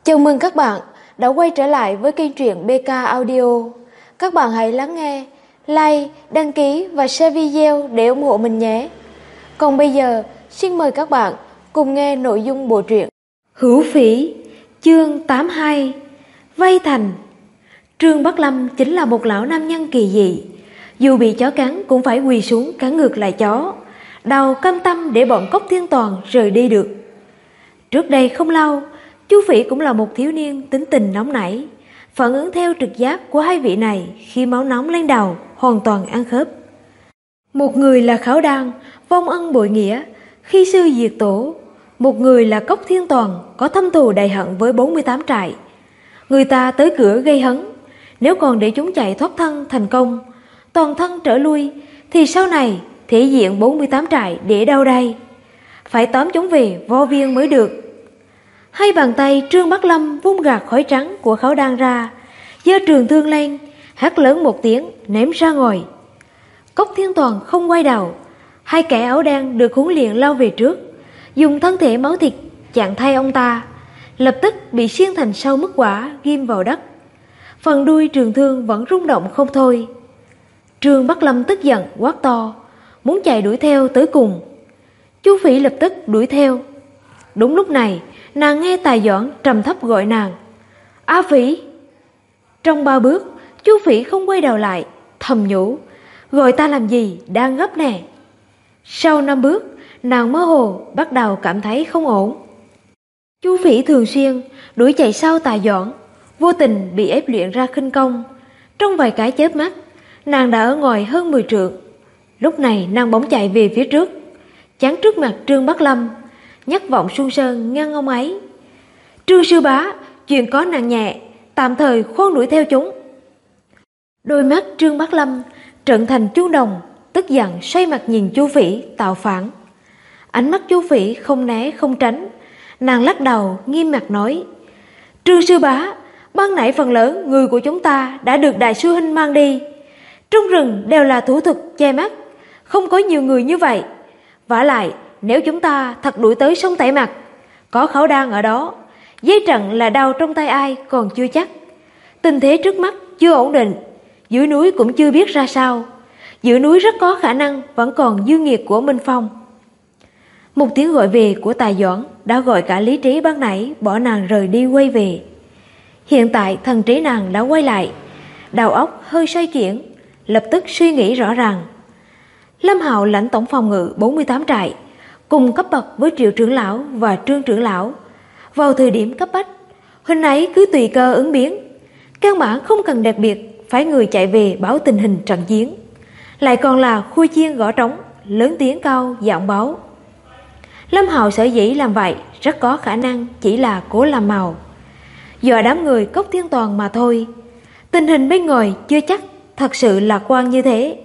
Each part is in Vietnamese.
Chào mừng các bạn đã quay trở lại với kênh truyện BK Audio. Các bạn hãy lắng nghe, like, đăng ký và share video để ủng hộ mình nhé. Còn bây giờ, xin mời các bạn cùng nghe nội dung bộ truyện Hữu Phỉ, chương 82, Vây Thành. Trương Bắc Lâm chính là một lão nam nhân kỳ dị. Dù bị chó cắn cũng phải quỳ xuống cắn ngược lại chó, đâu cam tâm để bọn Cốc Thiên Toàn rời đi được. Trước đây không lâu, Chu Phỉ cũng là một thiếu niên tính tình nóng nảy, phản ứng theo trực giác của hai vị này khi máu nóng lên đầu hoàn toàn ăn khớp. Một người là Khảo Đan, vong ân bội nghĩa, khi sư diệt tổ; một người là Cốc Thiên Toàn, có thâm thù đại hận với 48 trại. Người ta tới cửa gây hấn, nếu còn để chúng chạy thoát thân thành công, toàn thân trở lui, thì sau này thể diện 48 trại để đâu đây? Phải tóm chúng về Vo Viên mới được. Hai bàn tay Trương Bắc Lâm vung gạt khói trắng của Khảo Đan ra, giơ trường thương lên, hét lớn một tiếng ném ra ngoài. Cốc Thiên Toàn không quay đầu, hai kẻ áo đen được huấn luyện lao về trước, dùng thân thể máu thịt chặn thay ông ta, lập tức bị xiên thành sau mức quả ghim vào đất. Phần đuôi trường thương vẫn rung động không thôi. Trương Bắc Lâm tức giận quát to, muốn chạy đuổi theo tới cùng. Chu Phỉ lập tức đuổi theo. Đúng lúc này, nàng nghe Tài Doãn trầm thấp gọi nàng: "A Phỉ!" Trong 3 bước, Chu Phỉ không quay đầu lại, thầm nhủ: "Gọi ta làm gì, đang gấp nè." Sau 5 bước, nàng mơ hồ bắt đầu cảm thấy không ổn. Chu Phỉ thường xuyên đuổi chạy sau Tài Doãn, vô tình bị ép luyện ra khinh công. Trong vài cái chớp mắt, nàng đã ở ngoài hơn 10 trượng. Lúc này nàng bỗng chạy về phía trước, chắn trước mặt Trương Bắc Lâm, nhắc Vọng Xuân Sơn ngăn ông ấy: "Trương sư bá, chuyện có nặng nhẹ, tạm thời khoan đuổi theo chúng." Đôi mắt Trương Bắc Lâm trợn thành chuông đồng, tức giận xoay mặt nhìn Chu Phỉ tạo phản. Ánh mắt Chu Phỉ không né không tránh, nàng lắc đầu nghiêm mặt nói: "Trương sư bá, ban nãy phần lớn người của chúng ta đã được đại sư huynh mang đi. Trong rừng đều là thủ thuật che mắt, không có nhiều người như vậy. Vả lại, nếu chúng ta thật đuổi tới sông Tẩy Mặt, có Khảo Đan ở đó, dây trận là đau trong tay ai còn chưa chắc. Tình thế trước mắt chưa ổn định, dưới núi cũng chưa biết ra sao. Giữa núi rất có khả năng vẫn còn dư nghiệt của Minh Phong." Một tiếng gọi về của Tài Doãn đã gọi cả lý trí ban nãy bỏ nàng rời đi quay về. Hiện tại thần trí nàng đã quay lại, đầu óc hơi xoay chuyển, lập tức suy nghĩ rõ ràng. Lâm Hạo lãnh tổng phòng ngự 48 trại, cùng cấp bậc với Triệu trưởng lão và Trương trưởng lão. Vào thời điểm cấp bách, huynh ấy cứ tùy cơ ứng biến, căn bản không cần đặc biệt phải người chạy về báo tình hình trận chiến, lại còn là khui chiên gõ trống, lớn tiếng cao giọng báo. Lâm Hạo sở dĩ làm vậy rất có khả năng chỉ là cố làm màu, dọa đám người Cốc Thiên Toàn mà thôi. Tình hình bên ngoài chưa chắc thật sự lạc quan như thế.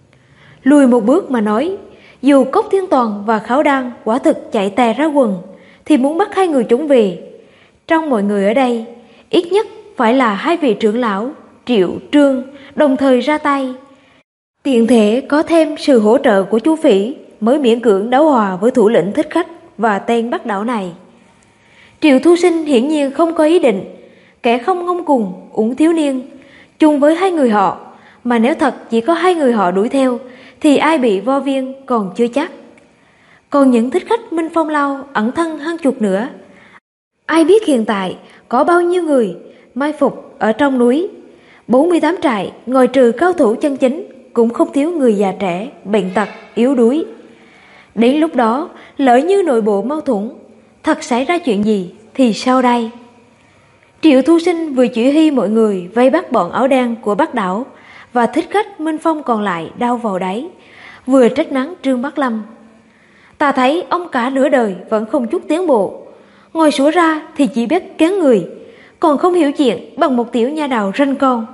Lùi một bước mà nói, dù Cốc Thiên Toàn và Khảo Đan quả thực chạy tè ra quần, thì muốn bắt hai người chúng về, trong mọi người ở đây ít nhất phải là hai vị trưởng lão Triệu, Trương đồng thời ra tay. Tiện thể có thêm sự hỗ trợ của Chu Phỉ mới miễn cưỡng đấu hòa với thủ lĩnh Thích Khách và tên Bắc Đảo này. Triệu Thu Sinh hiển nhiên không có ý định, kẻ không ngông cuồng ủng thiếu niên chung với hai người họ, mà nếu thật chỉ có hai người họ đuổi theo thì ai bị Vo Viên còn chưa chắc. Còn những Thích Khách Minh Phong Lâu ẩn thân hơn chục nữa, ai biết hiện tại có bao nhiêu người mai phục ở trong núi. 48 trại ngoài trừ cao thủ chân chính cũng không thiếu người già trẻ, bệnh tật, yếu đuối. Đến lúc đó lỡ như nội bộ mâu thuẫn thật xảy ra chuyện gì thì sao đây? Triệu Thu Sinh vừa chỉ huy mọi người vây bắt bọn áo đen của Bắc Đảo và Thích Khách Minh Phong còn lại đau vào đáy, vừa trách mắng Trương Bắc Lâm: "Ta thấy ông cả nửa đời vẫn không chút tiến bộ, ngồi sủa ra thì chỉ biết kén người, còn không hiểu chuyện bằng một tiểu nha đầu ranh con."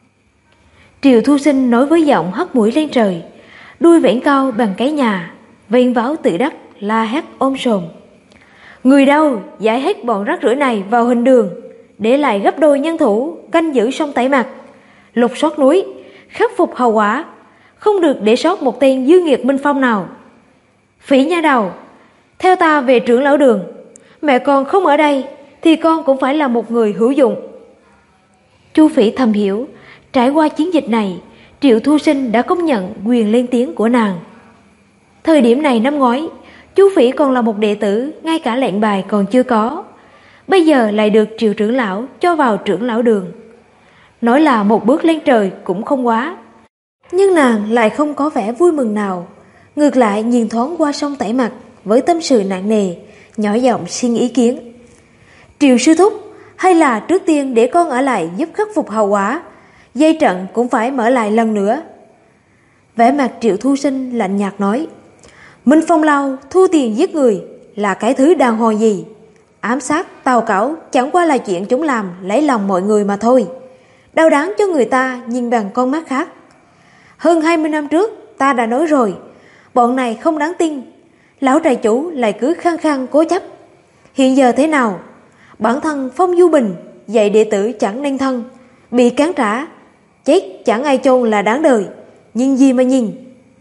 Triệu Thu Sinh nói với giọng hất mũi lên trời, đuôi vẫy cao bằng cái nhà, vênh váo tự đắc la hét ôm sòm: "Người đâu giải hết bọn rác rưởi này vào hình đường, để lại gấp đôi nhân thủ canh giữ sông Tẩy Mặt, lục soát núi, khắc phục hậu quả, không được để sót một tên dư nghiệt Minh Phong nào. Phỉ nha đầu, theo ta về trưởng lão đường, mẹ con không ở đây, thì con cũng phải là một người hữu dụng. Chu Phỉ thầm hiểu, trải qua chiến dịch này, Triệu Thu Sinh đã công nhận quyền lên tiếng của nàng. Thời điểm này năm ngoái, Chu Phỉ còn là một đệ tử, ngay cả lệnh bài còn chưa có. Bây giờ lại được Triệu trưởng lão cho vào trưởng lão đường. Nói là một bước lên trời cũng không quá. Nhưng nàng lại không có vẻ vui mừng nào. Ngược lại nhìn thoáng qua sông tẩy mặt với tâm sự nặng nề, nhỏ giọng xin ý kiến. Triệu sư thúc, hay là trước tiên để con ở lại giúp khắc phục hậu quả, dây trận cũng phải mở lại lần nữa. Vẻ mặt Triệu Thu Sinh lạnh nhạt nói, Minh Phong Lâu thu tiền giết người là cái thứ đàng hoàng gì? Ám sát, tào cảo chẳng qua là chuyện chúng làm lấy lòng mọi người mà thôi. Đau đáng cho người ta nhìn bằng con mắt khác. Hơn 20 năm trước ta đã nói rồi, bọn này không đáng tin. Lão trại chủ lại cứ khăng khăng cố chấp. Hiện giờ thế nào? Bản thân Phong Du Bình dạy đệ tử chẳng nên thân, bị cán trả, chết chẳng ai chôn là đáng đời. Nhìn gì mà nhìn.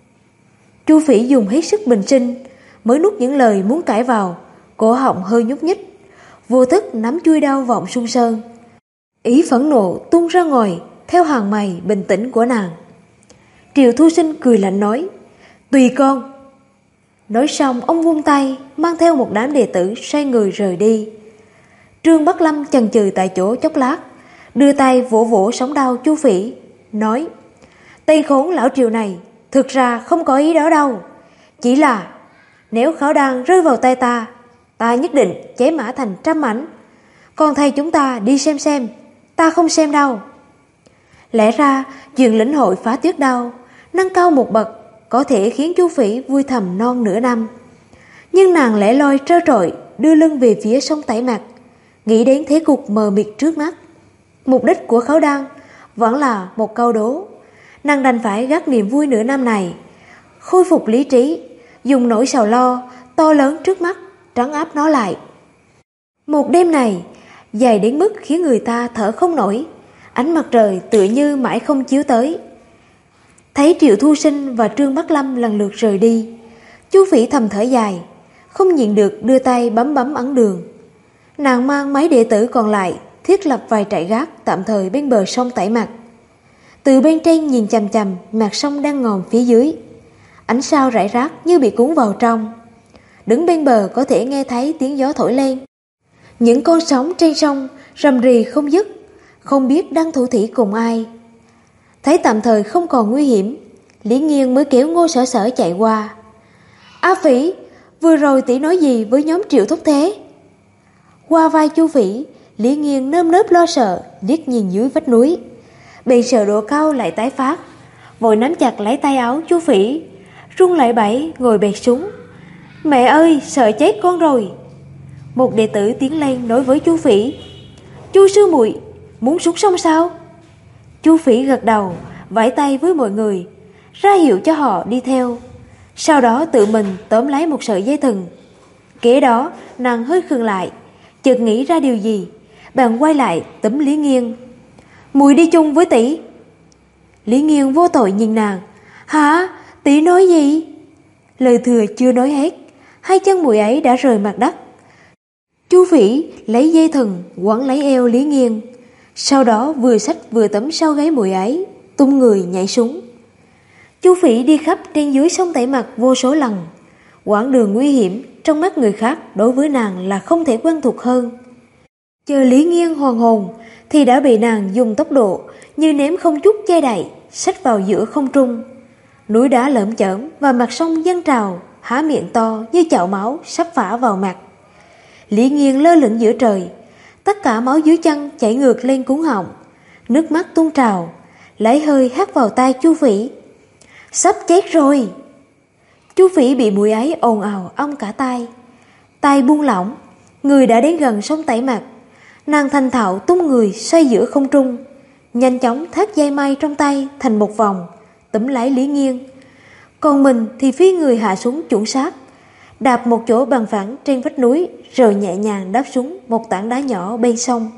Chu Phỉ dùng hết sức bình sinh, mới nuốt những lời muốn cãi vào, cổ họng hơi nhúc nhích, vô thức nắm chuôi đao vọng xung sơn. Ý phẫn nộ tung ra ngoài theo hàng mày bình tĩnh của nàng. Triệu Thu Sinh cười lạnh nói, tùy con. Nói xong ông vung tay, mang theo một đám đệ tử xoay người rời đi. Trương Bắc Lâm chần chừ tại chỗ chốc lát, đưa tay vỗ vỗ sống đau Chu Phỉ, nói, tên khốn lão Triệu này thực ra không có ý đó đâu. Chỉ là nếu khảo đan rơi vào tay ta, ta nhất định chế mã thành trăm mảnh. Còn thầy chúng ta đi xem, ta không xem đâu. Lẽ ra chuyện lĩnh hội phá tuyết đao nâng cao một bậc có thể khiến Chu Phỉ vui thầm non nửa năm. Nhưng nàng lẻ loi trơ trọi đưa lưng về phía sông Tẩy Mặt, nghĩ đến thế cục mờ mịt trước mắt. Mục đích của khảo đan vẫn là một câu đố. Nàng đành phải gác niềm vui nửa năm này, khôi phục lý trí, dùng nỗi sầu lo to lớn trước mắt trấn áp nó lại. Một đêm này dài đến mức khiến người ta thở không nổi. Ánh mặt trời tựa như mãi không chiếu tới. Thấy Triệu Thu Sinh và Trương Bắc Lâm lần lượt rời đi, Chu Phỉ thầm thở dài, không nhịn được đưa tay bấm ấn đường. Nàng mang mấy đệ tử còn lại thiết lập vài trại gác tạm thời bên bờ sông Tẩy Mặt. Từ bên trên nhìn chằm chằm mặt sông đang ngòm phía dưới, ánh sao rải rác như bị cuốn vào trong. Đứng bên bờ có thể nghe thấy tiếng gió thổi lên. Những con sóng trên sông rầm rì không dứt, không biết đang thủ thỉ cùng ai. Thấy tạm thời không còn nguy hiểm, Lý Nghiên mới kéo Ngô Sở Sở chạy qua. A Phỉ, vừa rồi tỷ nói gì với nhóm Triệu thúc thế? Qua vai Chu Phỉ, Lý Nghiên nơm nớp lo sợ liếc nhìn dưới vách núi. Bị sợ độ cao lại tái phát, vội nắm chặt lấy tay áo Chu Phỉ, run lẩy bẩy ngồi bệt xuống. Mẹ ơi, sợ chết con rồi. Một đệ tử tiến lên nói với Chu Phỉ, Chu sư muội muốn xuống sông sao? Chu Phỉ gật đầu, vẫy tay với mọi người, ra hiệu cho họ đi theo. Sau đó tự mình tóm lấy một sợi dây thừng. Kế đó nàng hơi khựng lại, chợt nghĩ ra điều gì, bèn quay lại túm Lý Nghiên. Muội đi chung với tỷ. Lý Nghiên vô tội nhìn nàng. Hả? Tỷ nói gì? Lời thừa chưa nói hết, hai chân muội ấy đã rời mặt đất. Chu Phỉ lấy dây thừng quấn lấy eo Lý Nghiên, sau đó vừa xách vừa tấm sau gáy muội ấy, tung người nhảy xuống. Chu Phỉ đi khắp trên dưới sông Tẩy Mặt vô số lần. Quãng đường nguy hiểm trong mắt người khác đối với nàng là không thể quen thuộc hơn. Chờ Lý Nghiên hoàn hồn thì đã bị nàng dùng tốc độ như ném không chút che đậy xách vào giữa không trung. Núi đá lởm chởm và mặt sông dâng trào, há miệng to như chậu máu sắp phả vào mặt. Lý Nghiên lơ lửng giữa trời, tất cả máu dưới chân chảy ngược lên cuống họng, nước mắt tuôn trào, lấy hơi hắt vào tai Chu Phỉ. Sắp chết rồi. Chu Phỉ bị muội ấy ồn ào ong cả tai. Tai buông lỏng, người đã đến gần sông Tẩy Mặt. Nàng thành thạo tung người xoay giữa không trung, nhanh chóng thắt dây mây trong tay thành một vòng, túm lấy Lý Nghiên. Còn mình thì phi người hạ xuống chuẩn xác, đạp một chỗ bằng phẳng trên vách núi, rồi nhẹ nhàng đáp xuống một tảng đá nhỏ bên sông.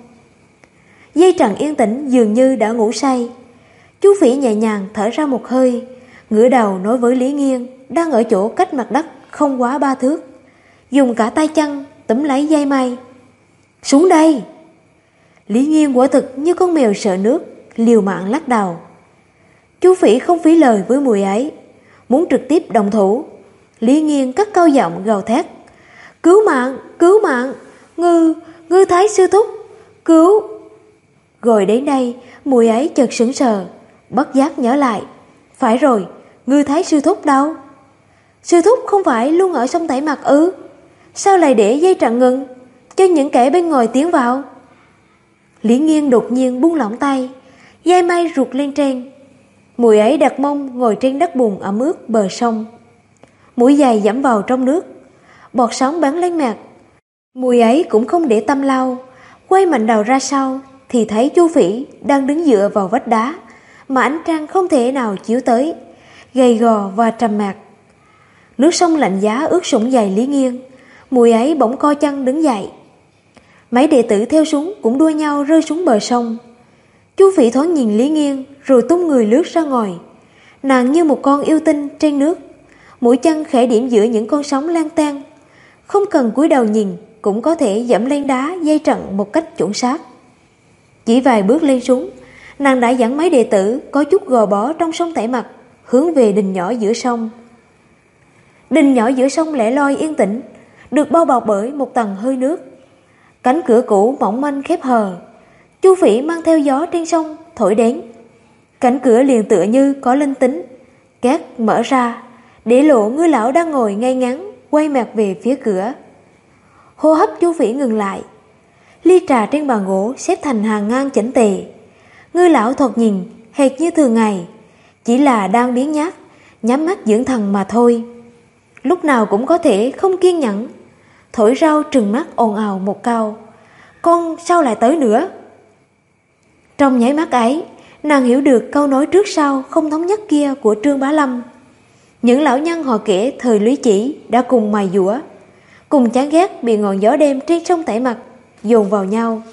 Dây trận yên tĩnh dường như đã ngủ say. Chu Phỉ nhẹ nhàng thở ra một hơi, ngửa đầu nói với Lý Nghiên đang ở chỗ cách mặt đất không quá 3 thước, dùng cả tay chân túm lấy dây mây. Xuống đây! Lý Nghiên quả thực như con mèo sợ nước, liều mạng lắc đầu. Chú Phỉ không phí lời với mùi ấy, muốn trực tiếp động thủ. Lý Nghiên cất cao giọng gào thét: Cứu mạng! Cứu mạng! Ngư Thái sư thúc! Cứu! Rồi đến đây, mùi ấy chợt sững sờ, bất giác nhớ lại. Phải rồi, Ngư Thái sư thúc đâu? Sư thúc không phải luôn ở sông Tẩy Mặt ư? Sao lại để dây chặn ngừng, cho những kẻ bên ngoài tiến vào? Lý Nghiên đột nhiên buông lỏng tay, dây mây ruột lên trên. Mùi ấy đặt mông ngồi trên đất bùn ẩm ướt bờ sông. Mũi giày dẫm vào trong nước, bọt sóng bắn lên mặt. Mùi ấy cũng không để tâm lau, quay mạnh đầu ra sau thì thấy Chu Phỉ đang đứng dựa vào vách đá mà ánh trăng không thể nào chiếu tới, gầy gò và trầm mặc. Nước sông lạnh giá ướt sũng giày Lý Nghiên. Mùi ấy bỗng co chân đứng dậy. Mấy đệ tử theo súng cũng đua nhau rơi xuống bờ sông. Chu Phỉ thoáng nhìn Lý Nghiên rồi tung người lướt ra ngoài. Nàng như một con yêu tinh trên nước, mũi chân khẽ điểm giữa những con sóng lan tan, không cần cúi đầu nhìn cũng có thể dẫm lên đá dây trận một cách chuẩn xác. Chỉ vài bước lên xuống, nàng đã dẫn mấy đệ tử có chút gò bó trong sông Tẩy Mặt hướng về đình nhỏ giữa sông. Đình nhỏ giữa sông lẻ loi yên tĩnh, được bao bọc bởi một tầng hơi nước. Cánh cửa cũ mỏng manh khép hờ, Chu Phỉ mang theo gió trên sông thổi đến. Cánh cửa liền tựa như có linh tính, két mở ra, để lộ Ngư lão đang ngồi ngay ngắn, quay mặt về phía cửa. Hô hấp Chu Phỉ ngừng lại. Ly trà trên bàn gỗ xếp thành hàng ngang chỉnh tề. Ngư lão thoạt nhìn hệt như thường ngày, chỉ là đang biếng nhác, nhắm mắt dưỡng thần mà thôi. Lúc nào cũng có thể không kiên nhẫn, thổi rau trừng mắt ồn ào một câu: Con sao lại tới nữa? Trong nháy mắt ấy, nàng hiểu được câu nói trước sau không thống nhất kia của Trương Bá Lâm. Những lão nhân họ kể thời Lý Chỉ đã cùng mài dũa, cùng chán ghét bị ngọn gió đêm trên sông Tẩy Mặt dồn vào nhau,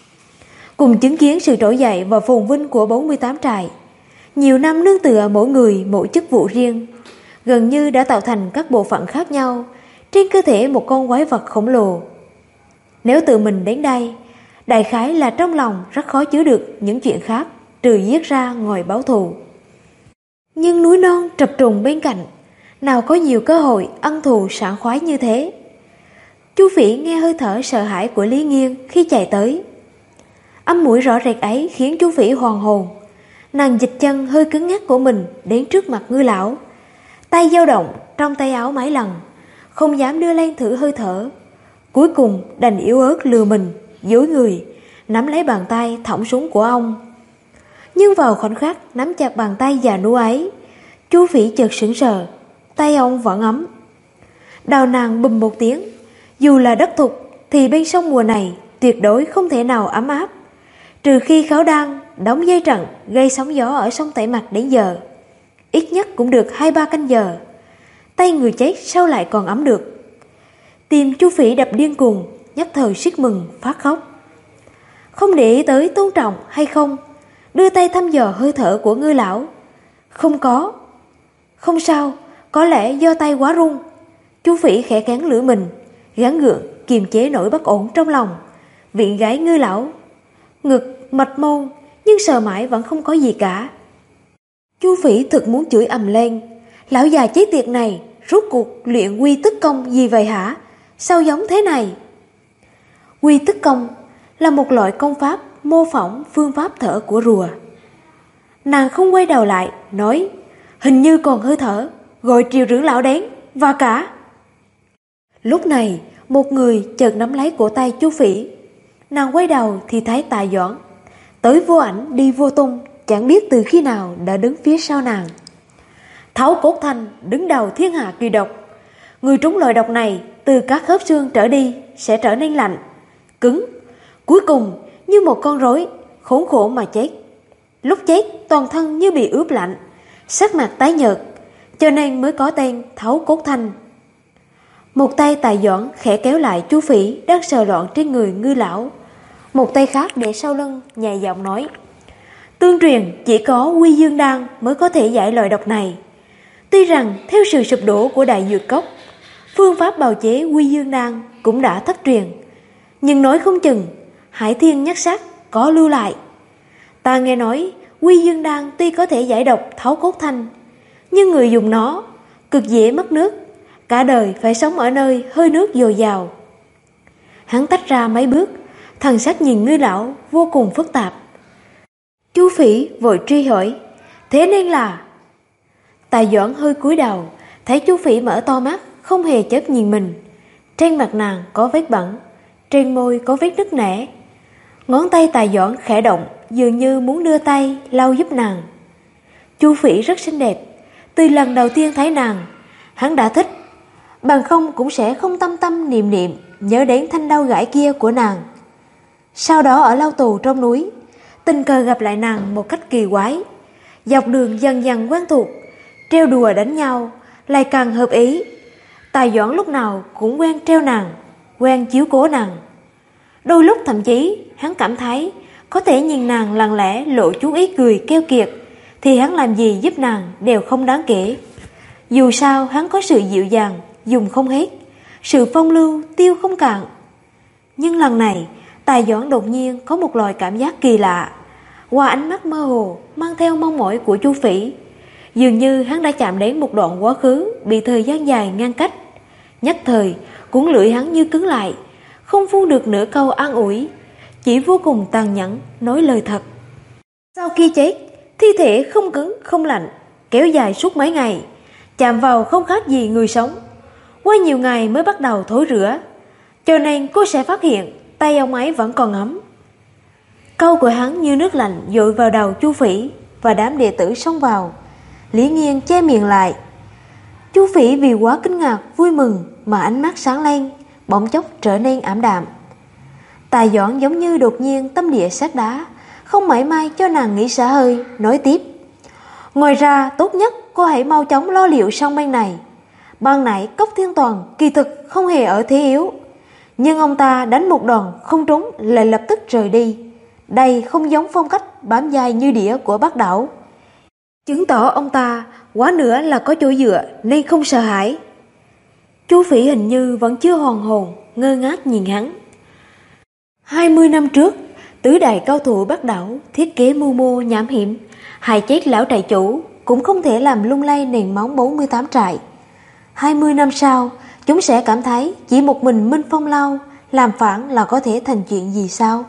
cùng chứng kiến sự trỗi dậy và phồn vinh của 48 trại. Nhiều năm nương tựa mỗi người mỗi chức vụ riêng, gần như đã tạo thành các bộ phận khác nhau trên cơ thể một con quái vật khổng lồ. Nếu tự mình đến đây, đại khái là trong lòng rất khó chứa được những chuyện khác trừ giết ra ngoài báo thù. Nhưng núi non trập trùng bên cạnh, nào có nhiều cơ hội ăn thù sảng khoái như thế. Chu Phỉ nghe hơi thở sợ hãi của Lý Nghiên khi chạy tới. Âm mũi rõ rệt ấy khiến Chu Phỉ hoàn hồn. Nàng dịch chân hơi cứng ngắc của mình đến trước mặt Ngư lão, tay dao động trong tay áo mấy lần, không dám đưa lên thử hơi thở. Cuối cùng đành yếu ớt lừa mình, dối người, nắm lấy bàn tay thõng súng của ông. Nhưng vào khoảnh khắc nắm chặt bàn tay già nua ấy, Chu Phỉ chợt sững sờ, tay ông vẫn ấm. Đầu nàng bùm một tiếng. Dù là đất thục thì bên sông mùa này tuyệt đối không thể nào ấm áp, trừ khi Kháo Đan đóng dây trận gây sóng gió ở sông Tẩy Mặt đến giờ. Ít nhất cũng được 2-3 canh giờ. Tay người chết sao lại còn ấm được? Tim Chu Phỉ đập điên cuồng, nhất thời siết mừng phát khóc. Không để ý tới tôn trọng hay không, đưa tay thăm dò hơi thở của Ngư lão. Không có. Không sao, có lẽ do tay quá run. Chu Phỉ khẽ cắn lưỡi mình, gắng gượng kiềm chế nỗi bất ổn trong lòng, viện gái Ngư lão. Ngực, mạch môn, nhưng sờ mãi vẫn không có gì cả. Chu Phỉ thực muốn chửi ầm lên. Lão già chết tiệt này rốt cuộc luyện quy tức công gì vậy hả? Sao giống thế này? Quy tức công là một loại công pháp mô phỏng phương pháp thở của rùa. Nàng không quay đầu lại, nói: Hình như còn hơi thở, gọi Triều trưởng lão đến, và cả. Lúc này, một người chợt nắm lấy cổ tay Chu Phỉ. Nàng quay đầu thì thấy Tạ Doãn, tới vô ảnh đi vô tung, chẳng biết từ khi nào đã đứng phía sau nàng. Tháo cốt thanh đứng đầu thiên hạ kỳ độc. Người trúng loại độc này từ các khớp xương trở đi sẽ trở nên lạnh, cứng, cuối cùng như một con rối khốn khổ mà chết. Lúc chết toàn thân như bị ướp lạnh, sắc mặt tái nhợt, cho nên mới có tên Tháo cốt thanh. Một tay Tạ Doãn khẽ kéo lại Chu Phỉ đang sờ loạn trên người Ngư lão, một tay khác để sau lưng, nhẹ giọng nói: Tương truyền chỉ có Quy Dương Đan mới có thể giải loại độc này. Tuy rằng theo sự sụp đổ của Đại Dược Cốc, phương pháp bào chế Quy Dương Đan cũng đã thất truyền, Nhưng nói không chừng Hải Thiên Nhất Sắc có lưu lại. Ta nghe nói Quy Dương Đan tuy có thể giải độc tháo cốt thanh, nhưng người dùng nó cực dễ mất nước, cả đời phải sống ở nơi hơi nước dồi dào. Hắn tách ra mấy bước, thần sắc nhìn Ngư lão vô cùng phức tạp. Chu Phỉ vội truy hỏi, thế nên là? Tài Doãn hơi cúi đầu, thấy Chu Phỉ mở to mắt, không hề chớp nhìn mình. Trên mặt nàng có vết bẩn, trên môi có vết nứt nẻ. Ngón tay Tài Doãn khẽ động, dường như muốn đưa tay lau giúp nàng. Chu Phỉ rất xinh đẹp, từ lần đầu tiên thấy nàng, hắn đã thích, bằng không cũng sẽ không tâm tâm niệm niệm nhớ đến thanh đao gãi kia của nàng. Sau đó ở lao tù trong núi, tình cờ gặp lại nàng một cách kỳ quái, dọc đường dần dần quen thuộc, trêu đùa đánh nhau lại càng hợp ý. Tài Doãn lúc nào cũng quen trêu nàng, quen chiếu cố nàng. Đôi lúc thậm chí hắn cảm thấy có thể nhìn nàng lặng lẽ lộ chút ý cười keo kiệt, thì hắn làm gì giúp nàng đều không đáng kể. Dù sao hắn có sự dịu dàng dùng không hết, sự phong lưu tiêu không cạn. Nhưng lần này Tài Doãn đột nhiên có một loại cảm giác kỳ lạ, qua ánh mắt mơ hồ mang theo mong mỏi của Chu Phỉ, dường như hắn đã chạm đến một đoạn quá khứ bị thời gian dài ngăn cách. Nhất thời cuốn lưỡi hắn như cứng lại, không phun được nửa câu an ủi, chỉ vô cùng tàn nhẫn nói lời thật. Sau khi chết, thi thể không cứng không lạnh, kéo dài suốt mấy ngày, chạm vào không khác gì người sống. Qua nhiều ngày mới bắt đầu thối rữa, cho nên cô sẽ phát hiện tay ông ấy vẫn còn ấm. Câu của hắn như nước lạnh dội vào đầu Chu Phỉ, và đám đệ tử xông vào. Lý Nghiên che miệng lại. Chu Phỉ vì quá kinh ngạc vui mừng mà ánh mắt sáng lên, bỗng chốc trở nên ảm đạm. Tài Doãn giống như đột nhiên tâm địa sét đá, không mảy may cho nàng nghĩ xả hơi, nói tiếp. Ngoài ra tốt nhất cô hãy mau chóng lo liệu xong bên này. Ban nãy Cốc Thiên Toàn kỳ thực không hề ở thế yếu, nhưng ông ta đánh một đòn không trúng lại lập tức rời đi. Đây không giống phong cách bám dai như đĩa của Bắc Đảo, chứng tỏ ông ta quá nữa là có chỗ dựa nên không sợ hãi. Chu Phỉ hình như vẫn chưa hoàn hồn, ngơ ngác nhìn hắn. 20 năm trước, tứ đại cao thủ Bắc Đảo thiết kế mưu mô nham hiểm, hại chết lão trại chủ cũng không thể làm lung lay nền móng 48 trại. 20 năm sau, chúng sẽ cảm thấy chỉ một mình Minh Phong Lâu làm phản là có thể thành chuyện gì sao?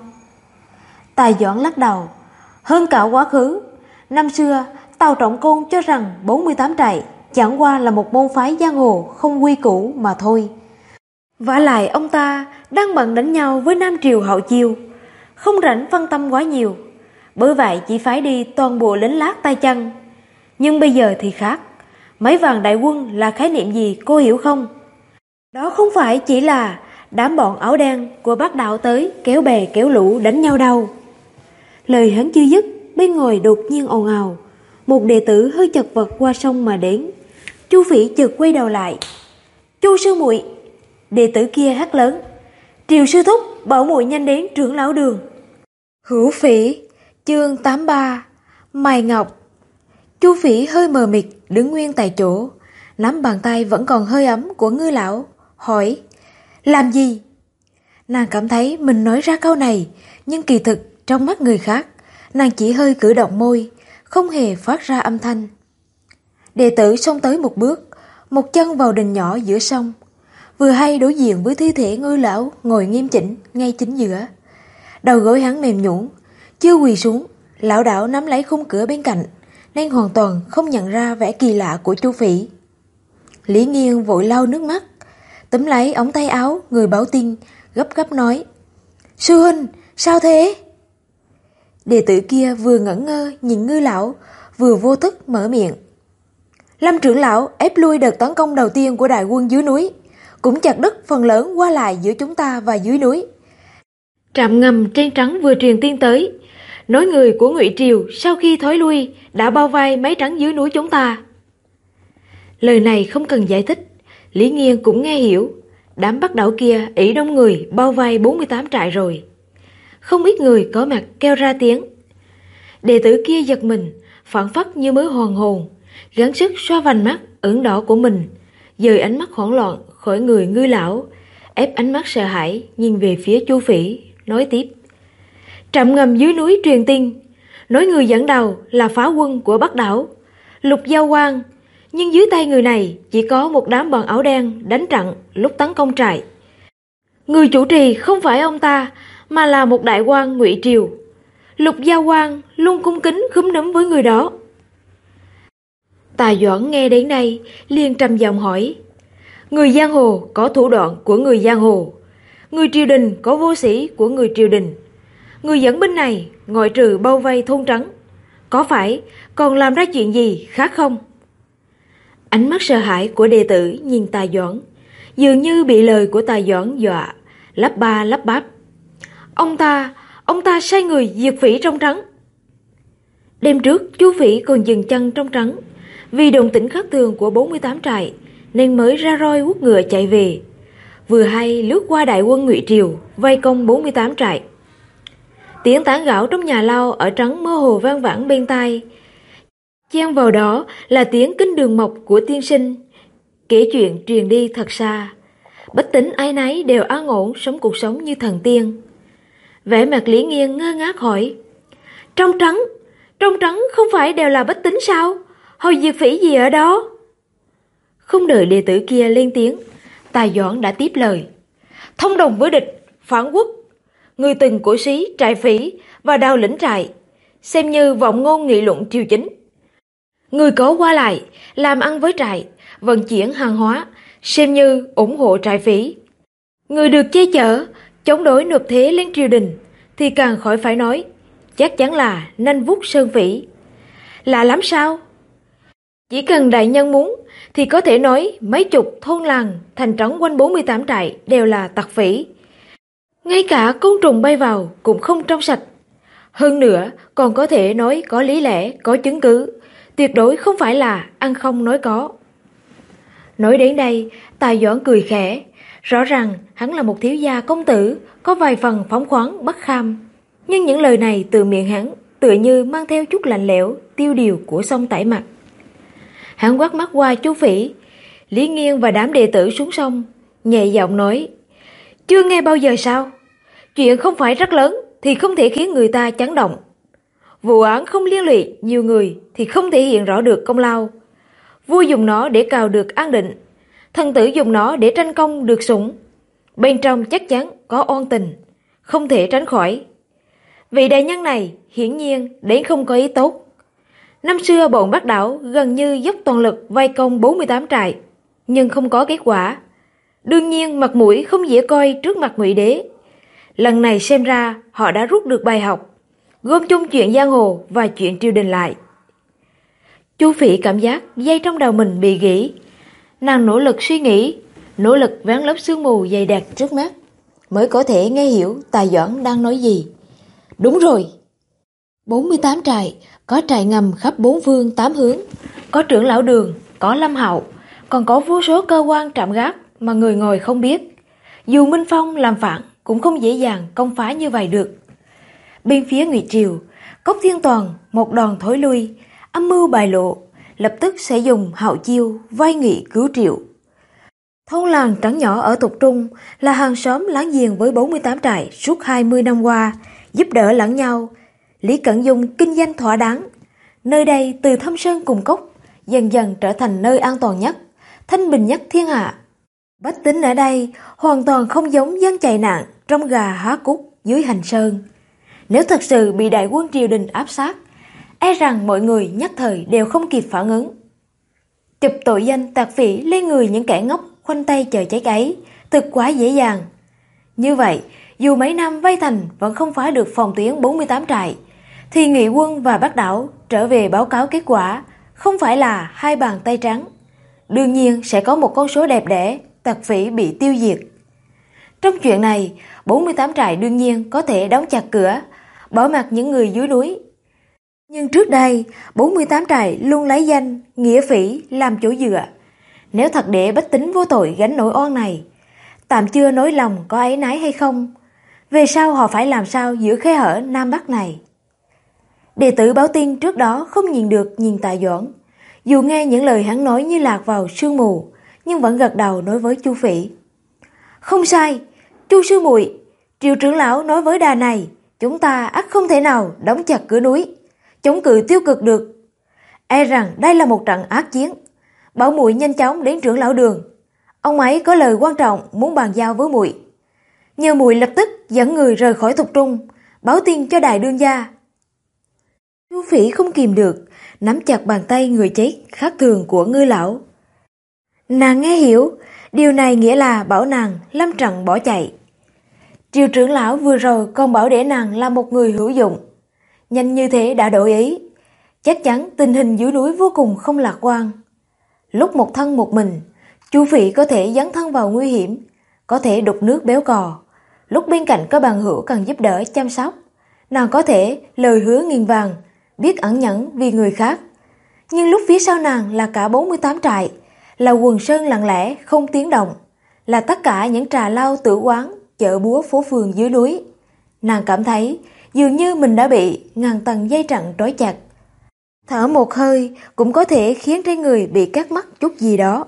Tài Doãn lắc đầu. Hơn cả quá khứ, năm xưa Tào Trọng Côn cho rằng 48 trại chẳng qua là một môn phái giang hồ không quy củ mà thôi. Vả lại ông ta đang bận đánh nhau với Nam Triều Hậu Chiêu, không rảnh phân tâm quá nhiều, bởi vậy chỉ phải đi toàn bộ lính lát tay chân. Nhưng bây giờ thì khác. Mấy vạn đại quân là khái niệm gì cô hiểu không? Đó không phải chỉ là đám bọn áo đen của Bắc Đạo tới kéo bè kéo lũ đánh nhau đâu. Lời hắn chưa dứt, bên ngoài đột nhiên ồn ào. Một đệ tử hơi chật vật qua sông mà đến. Chu Phỉ chợt quay đầu lại. Chu sư muội! Đệ tử kia hét lớn. Triều sư thúc, bảo muội nhanh đến trưởng lão đường. Hữu Phỉ, chương 83, Mài Ngọc. Chu Phỉ hơi mờ mịt đứng nguyên tại chỗ, nắm bàn tay vẫn còn hơi ấm của Ngư lão, hỏi: làm gì? Nàng cảm thấy mình nói ra câu này, nhưng kỳ thực trong mắt người khác, nàng chỉ hơi cử động môi, không hề phát ra âm thanh. Đệ tử xông tới một bước, một chân vào đình nhỏ giữa sông, vừa hay đối diện với thi thể Ngư lão ngồi nghiêm chỉnh ngay chính giữa. Đầu gối hắn mềm nhũn, chưa quỳ xuống, lão đảo nắm lấy khung cửa bên cạnh, nên hoàn toàn không nhận ra vẻ kỳ lạ của Chu Phỉ. Lý Nghiên vội lau nước mắt, túm lấy ống tay áo người báo tin, gấp gáp nói: Sư huynh, sao thế? Đệ tử kia vừa ngẩn ngơ nhìn Ngư lão, vừa vô thức mở miệng. Lâm trưởng lão ép lui đợt tấn công đầu tiên của đại quân dưới núi, cũng chặt đứt phần lớn qua lại giữa chúng ta và dưới núi. Trạm ngầm trên trắng vừa truyền tin tới, nói người của Ngụy Triều sau khi thối lui đã bao vây mấy trắng dưới núi chúng ta. Lời này không cần giải thích, Lý Nghiên cũng nghe hiểu. Đám Bắc Đảo kia ỷ đông người bao vây 48 trại rồi. Không ít người có mặt kêu ra tiếng. Đệ tử kia giật mình, phảng phất như mới hoàn hồn, gắng sức xoa vành mắt ửng đỏ của mình, dời ánh mắt hoảng loạn khỏi người Ngư lão, ép ánh mắt sợ hãi nhìn về phía Chu Phỉ, nói tiếp. Trạm ngầm dưới núi truyền tin, nói người dẫn đầu là phá quân của Bắc đảo, Lục Giao Quang, nhưng dưới tay người này chỉ có một đám bọn áo đen đánh trận lúc tấn công trại. Người chủ trì không phải ông ta, mà là một đại quan Ngụy Triều. Lục Giao Quang luôn cung kính khúm núm với người đó. Tà Doãn nghe đến đây liền trầm giọng hỏi. Người giang hồ có thủ đoạn của người giang hồ, người triều đình có vô sĩ của người triều đình. Người dẫn binh này ngoại trừ bao vây thôn trấn, có phải còn làm ra chuyện gì khác không? Ánh mắt sợ hãi của đệ tử nhìn Tà Doãn, dường như bị lời của Tà Doãn dọa, lắp ba lắp bắp. Ông ta sai người diệt phỉ trong trấn. Đêm trước Chu Phỉ còn dừng chân trong trấn, vì động tĩnh khác thường của 48 trại nên mới ra roi quất ngựa chạy về. Vừa hay lướt qua đại quân Ngụy Triều vây công 48 trại. Tiếng tán gẫu trong nhà lao ở trấn mơ hồ vang vẳng bên tai. Chen vào đó là tiếng kinh đường mộc của tiên sinh, kể chuyện truyền đi thật xa. Bách tính ai nấy đều an ổn sống cuộc sống như thần tiên. Vẻ mặt Lý Nghiên ngơ ngác hỏi. Trong trấn không phải đều là bách tính sao? Hồi diệt phỉ gì ở đó? Không đợi đệ tử kia lên tiếng, Tà Doãn đã tiếp lời. Thông đồng với địch, phản quốc, người từng cổ sĩ, trại phỉ và đào lĩnh trại, xem như vọng ngôn nghị luận triều chính. Người có qua lại, làm ăn với trại, vận chuyển hàng hóa, xem như ủng hộ trại phỉ. Người được che chở, chống đối nộp thế lên triều đình, thì càng khỏi phải nói, chắc chắn là nanh vuốt sơn phỉ. Lạ lắm sao? Chỉ cần đại nhân muốn, thì có thể nói mấy chục thôn làng, thành trấn quanh 48 trại đều là tặc phỉ. Ngay cả côn trùng bay vào cũng không trong sạch. Hơn nữa, còn có thể nói có lý lẽ, có chứng cứ, tuyệt đối không phải là ăn không nói có. Nói đến đây, Tà Doãn cười khẽ, rõ ràng hắn là một thiếu gia công tử, có vài phần phóng khoáng bất kham. Nhưng những lời này từ miệng hắn tựa như mang theo chút lạnh lẽo, tiêu điều của sông Tải Mặt. Hắn quát mắt qua Chu Phỉ, Lý Nghiên và đám đệ tử xuống sông, nhẹ giọng nói. Chưa nghe bao giờ sao? Chuyện không phải rất lớn thì không thể khiến người ta chấn động. Vụ án không liên lụy nhiều người thì không thể hiện rõ được công lao. Vua dùng nó để cào được an định, thần tử dùng nó để tranh công được sủng. Bên trong chắc chắn có oan tình, không thể tránh khỏi. Vị đại nhân này hiển nhiên đến không có ý tốt. Năm xưa bọn Bắc đảo gần như dốc toàn lực vây công 48 trại, nhưng không có kết quả. Đương nhiên mặt mũi không dễ coi trước mặt Ngụy đế. Lần này xem ra họ đã rút được bài học, gom chung chuyện giang hồ và chuyện triều đình lại. Chu Phỉ cảm giác dây trong đầu mình bị gỉ. Nàng nỗ lực suy nghĩ, nỗ lực vén lớp sương mù dày đặc trước mắt, mới có thể nghe hiểu Tà Doãn đang nói gì. Đúng rồi, 48 trại, có trại ngầm khắp 4 phương 8 hướng, có trưởng lão đường, có lâm hậu, còn có vô số cơ quan trạm gác mà người ngồi không biết. Dù Minh Phong làm phản cũng không dễ dàng công phá như vậy được. Bên phía Ngụy Triều, Cốc Thiên Toàn một đòn thối lui, âm mưu bài lộ, lập tức sẽ dùng hậu chiêu vây Ngụy cứu Triệu. Thôn làng trấn nhỏ ở Tục Trung là hàng xóm láng giềng với 48 trại suốt 20 năm qua, giúp đỡ lẫn nhau. Lý Cẩn Dung kinh doanh thỏa đáng. Nơi đây từ Thâm Sơn cùng Cốc dần dần trở thành nơi an toàn nhất, thanh bình nhất thiên hạ. Bách tính ở đây hoàn toàn không giống dân chạy nạn trong gà há cúc dưới hành sơn. Nếu thật sự bị đại quân triều đình áp sát, e rằng mọi người nhất thời đều không kịp phản ứng. Chụp tội danh tặc phỉ lên người những kẻ ngốc khoanh tay chờ chết ấy thực quá dễ dàng. Như vậy, dù mấy năm vây thành vẫn không phá được phòng tuyến 48 trại, thì Ngụy quân và Bắc đảo trở về báo cáo kết quả không phải là hai bàn tay trắng. Đương nhiên sẽ có một con số đẹp đẽ tặc phỉ bị tiêu diệt. Trong chuyện này, 48 trại đương nhiên có thể đóng chặt cửa, bỏ mặc những người dưới núi. Nhưng trước đây, 48 trại luôn lấy danh nghĩa phỉ làm chỗ dựa. Nếu thật để bách tính vô tội gánh nỗi oan này, tạm chưa nói lòng có áy náy hay không, về sau họ phải làm sao giữa khe hở Nam Bắc này? Đệ tử báo tin trước đó không nhìn được nhìn Tà Doãn, dù nghe những lời hắn nói như lạc vào sương mù, nhưng vẫn gật đầu nói với Chu Phỉ. Không sai, Chu sư muội, Triệu trưởng lão nói với đà này, chúng ta ắt không thể nào đóng chặt cửa núi, chống cự tiêu cực được. E rằng đây là một trận ác chiến. Bảo muội nhanh chóng đến trưởng lão Đường. Ông ấy có lời quan trọng muốn bàn giao với muội. Nhờ muội lập tức dẫn người rời khỏi Thục Trung, báo tin cho đại đương gia. Chu Phỉ không kìm được, nắm chặt bàn tay người chết khác thường của Ngư lão. Nàng nghe hiểu, điều này nghĩa là bảo nàng lâm trận bỏ chạy. Triệu trưởng lão vừa rồi còn bảo để nàng là một người hữu dụng, nhanh như thế đã đổi ý. Chắc chắn tình hình dưới núi vô cùng không lạc quan. Lúc một thân một mình, Chu Phỉ có thể dấn thân vào nguy hiểm, có thể đục nước béo cò. Lúc bên cạnh có bằng hữu cần giúp đỡ chăm sóc, nàng có thể lời hứa nghìn vàng, biết ẩn nhẫn vì người khác. Nhưng lúc phía sau nàng là cả 48 trại, là quần sơn lặng lẽ không tiếng động, là tất cả những trà lau tử quán, chợ búa phố phường dưới núi. Nàng cảm thấy dường như mình đã bị ngàn tầng dây trận trói chặt. Thở một hơi cũng có thể khiến trên người bị cắt mất chút gì đó.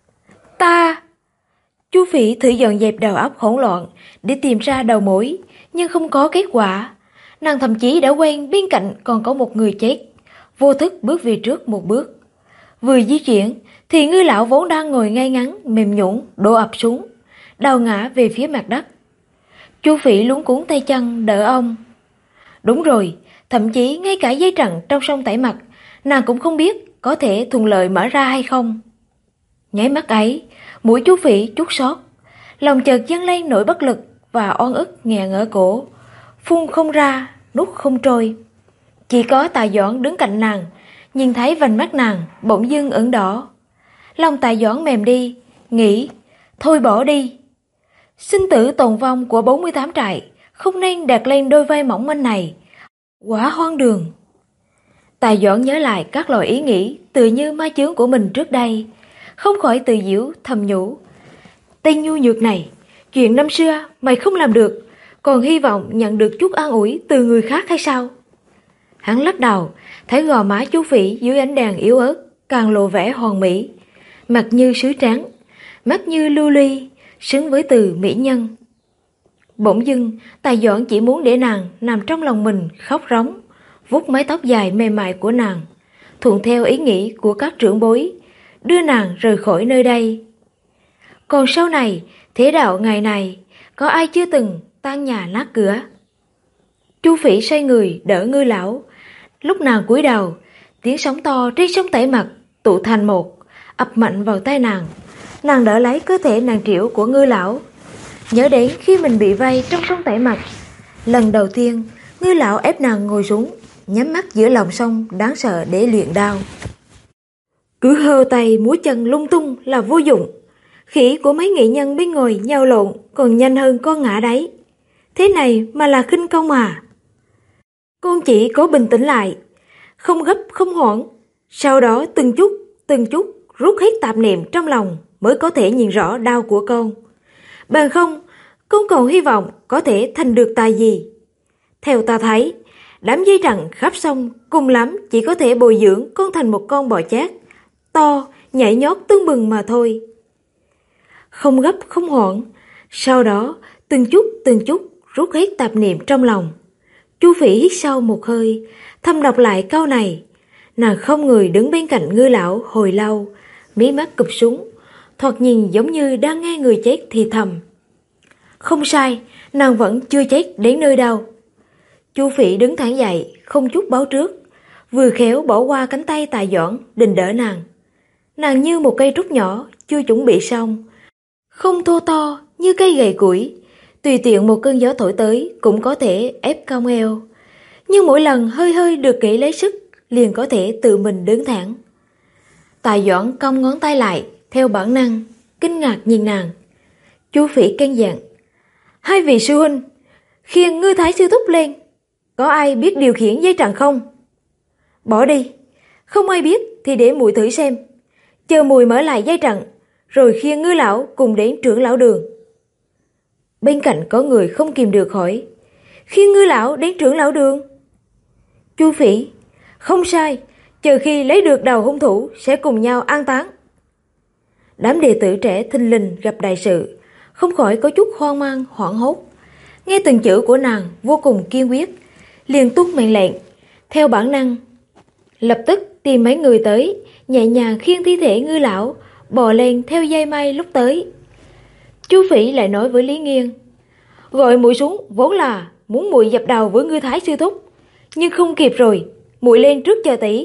Ta... Chu Phỉ thử dọn dẹp đầu óc hỗn loạn để tìm ra đầu mối, nhưng không có kết quả. Nàng thậm chí đã quen bên cạnh còn có một người chết, vô thức bước về trước một bước. Vừa di chuyển thì Ngư lão vốn đang ngồi ngay ngắn mềm nhũn đổ ập xuống, đầu ngã về phía mặt đất. Chu Phỉ luống cuống tay chân đỡ ông. Đúng rồi, thậm chí ngay cả dây trận trong sông Tẩy Mặt, nàng cũng không biết có thể thuận lợi mở ra hay không. Nháy mắt ấy, mũi Chu Phỉ chút xót, lòng chợt dâng lên nỗi bất lực và oan ức nghẹn ở cổ, phun không ra, nuốt không trôi. Chỉ có Tài Doãn đứng cạnh nàng, nhìn thấy vành mắt nàng bỗng dưng ửng đỏ. Lòng Tài Doãn mềm đi, nghĩ, thôi bỏ đi. Sinh tử tồn vong của 48 trại không nên đặt lên đôi vai mỏng manh này, quá hoang đường. Tài Doãn nhớ lại các loại ý nghĩ tự như ma chướng của mình trước đây, không khỏi tự giễu thầm nhủ. Tên nhu nhược này, chuyện năm xưa mày không làm được, còn hy vọng nhận được chút an ủi từ người khác hay sao? Hắn lắc đầu, thấy gò má Chu Phỉ dưới ánh đèn yếu ớt càng lộ vẻ hoàn mỹ, mặt như sứ trắng, mắt như lưu ly, xứng với từ mỹ nhân. Bỗng dưng, Tài Doãn chỉ muốn để nàng nằm trong lòng mình khóc rống, vuốt mái tóc dài mềm mại của nàng, thuận theo ý nghĩ của các trưởng bối, đưa nàng rời khỏi nơi đây. Còn sau này, thế đạo ngày này, có ai chưa từng tan nhà nát cửa? Chu Phỉ xoay người đỡ Ngư lão. Lúc nàng cúi đầu, tiếng sóng to trên sông Tẩy Mặt tụ thành một, ập mạnh vào tai nàng. Nàng đỡ lấy cơ thể nàng triểu của Ngư lão. Nhớ đến khi mình bị vây trong sông Tẩy Mặt, lần đầu tiên Ngư lão ép nàng ngồi xuống, nhắm mắt giữa lòng sông đáng sợ để luyện đao. Cứ hơ tay múa chân lung tung là vô dụng. Khỉ của mấy nghệ nhân bên ngồi nhào lộn còn nhanh hơn con ngã đấy. Thế này mà là khinh công à? Con chỉ cố bình tĩnh lại, không gấp không hoảng, sau đó từng chút rút hết tạp niệm trong lòng mới có thể nhìn rõ đao của con. Bằng không, con còn hy vọng có thể thành được tài gì? Theo ta thấy, đám dây trận khắp sông cùng lắm chỉ có thể bồi dưỡng con thành một con bò chát, to, nhảy nhót tưng bừng mà thôi. Không gấp không hoảng, sau đó từng chút rút hết tạp niệm trong lòng. Chu Phỉ hít sâu một hơi, thầm đọc lại câu này. Nàng không người đứng bên cạnh Ngư lão hồi lâu, mí mắt cụp xuống, thoạt nhìn giống như đang nghe người chết thì thầm. Không sai, nàng vẫn chưa chết đến nơi đâu. Chu Phỉ đứng thẳng dậy, không chút báo trước, vừa khéo bỏ qua cánh tay Tài Doãn định đỡ nàng. Nàng như một cây trúc nhỏ chưa chuẩn bị xong, không thô to như cây gậy củi, tùy tiện một cơn gió thổi tới cũng có thể ép cong eo. Nhưng mỗi lần hơi hơi được kỹ lấy sức, liền có thể tự mình đứng thẳng. Tài Doãn cong ngón tay lại theo bản năng, kinh ngạc nhìn nàng. Chu Phỉ căn dặn, hai vị sư huynh, khiêng Ngư Thái sư thúc lên. Có ai biết điều khiển dây trận không? Bỏ đi, không ai biết thì để muội thử xem. Chờ muội mở lại dây trận, rồi khiêng Ngư lão cùng đến trưởng lão Đường. Bên cạnh có người không kìm được hỏi, khiêng Ngư lão đến trưởng lão Đường? Chu Phỉ, không sai, chờ khi lấy được đầu hung thủ sẽ cùng nhau an táng. Đám đệ tử trẻ thình lình gặp đại sự, không khỏi có chút hoang mang hoảng hốt. Nghe từng chữ của nàng vô cùng kiên quyết, liền tuân mệnh lệnh, theo bản năng lập tức tìm mấy người tới, nhẹ nhàng khiêng thi thể Ngư lão bò lên theo dây mây lúc tới. Chu Phỉ lại nói với Lý Nghiên, gọi muội xuống vốn là muốn muội dập đầu với Ngư Thái sư thúc, nhưng không kịp rồi, muội lên trước chờ tỷ.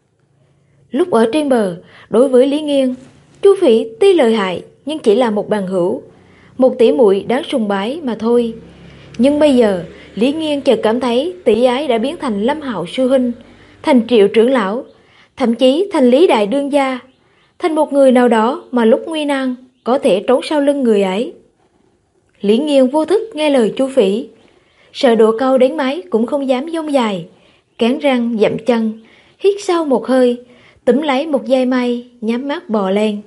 Lúc ở trên bờ, đối với Lý Nghiên, Chu Phỉ tuy lợi hại nhưng chỉ là một bằng hữu, một tỷ muội đáng sùng bái mà thôi. Nhưng bây giờ Lý Nghiên chợt cảm thấy tỷ ái đã biến thành Lâm Hạo sư huynh, thành Triệu trưởng lão, thậm chí thành Lý đại đương gia, thành một người nào đó mà lúc nguy nan có thể trốn sau lưng người ấy. Lý Nghiên vô thức nghe lời Chu Phỉ, sợ độ câu đến máy cũng không dám dông dài, cắn răng dậm chân, hít sâu một hơi, túm lấy một dây mây, nhắm mắt bò lên.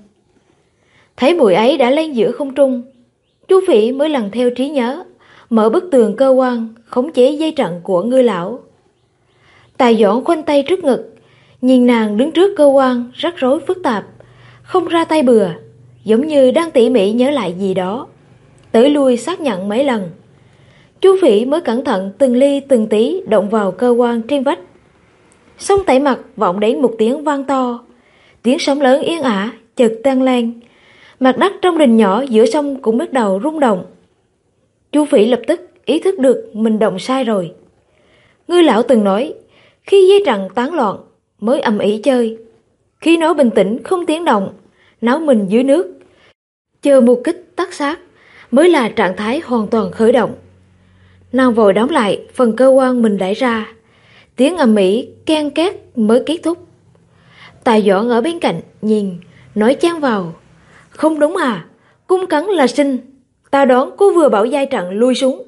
Thấy muội ấy đã lên giữa không trung, Chu Phỉ mới lần theo trí nhớ, mở bức tường cơ quan, khống chế dây trận của Ngư lão. Tài Doãn khoanh tay trước ngực, nhìn nàng đứng trước cơ quan rắc rối phức tạp, không ra tay bừa, giống như đang tỉ mỉ nhớ lại gì đó, tới lui xác nhận mấy lần. Chu Phỉ mới cẩn thận từng ly từng tí động vào cơ quan trên vách. Sông tẩy mặt vọng đến một tiếng vang to, tiếng sóng lớn yên ả chợt tăng lên, mặt đất trong đình nhỏ giữa sông cũng bắt đầu rung động. Chu Phỉ lập tức ý thức được mình động sai rồi. Ngư lão từng nói, khi dây trận tán loạn mới ầm ĩ chơi, khi nó bình tĩnh không tiếng động, náo mình dưới nước, chờ một kích tất sát mới là trạng thái hoàn toàn khởi động. Nàng vội đóng lại phần cơ quan mình đẩy ra, tiếng ầm ĩ ken két mới kết thúc. Tài Doãn ở bên cạnh nhìn, nói chen vào, không đúng à, cung cấn là sinh, ta đoán cô vừa bảo dây trận lui xuống.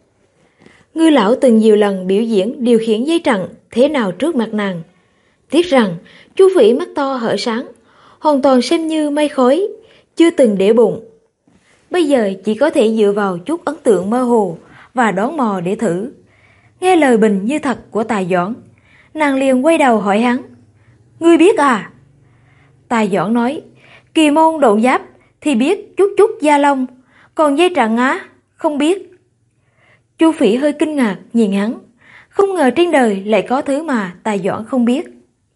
Ngư lão từng nhiều lần biểu diễn điều khiển dây trận thế nào trước mặt nàng, tiếc rằng Chu Phỉ mắt to hở sáng, hoàn toàn xem như mây khói, chưa từng để bụng. Bây giờ chỉ có thể dựa vào chút ấn tượng mơ hồ và đoán mò để thử. Nghe lời bình như thật của Tài Doãn, nàng liền quay đầu hỏi hắn, ngươi biết à? Tài Doãn nói, kỳ môn độn giáp thì biết chút chút gia long, còn dây trận á, không biết. Chu Phỉ hơi kinh ngạc nhìn hắn, không ngờ trên đời lại có thứ mà Tài Doãn không biết.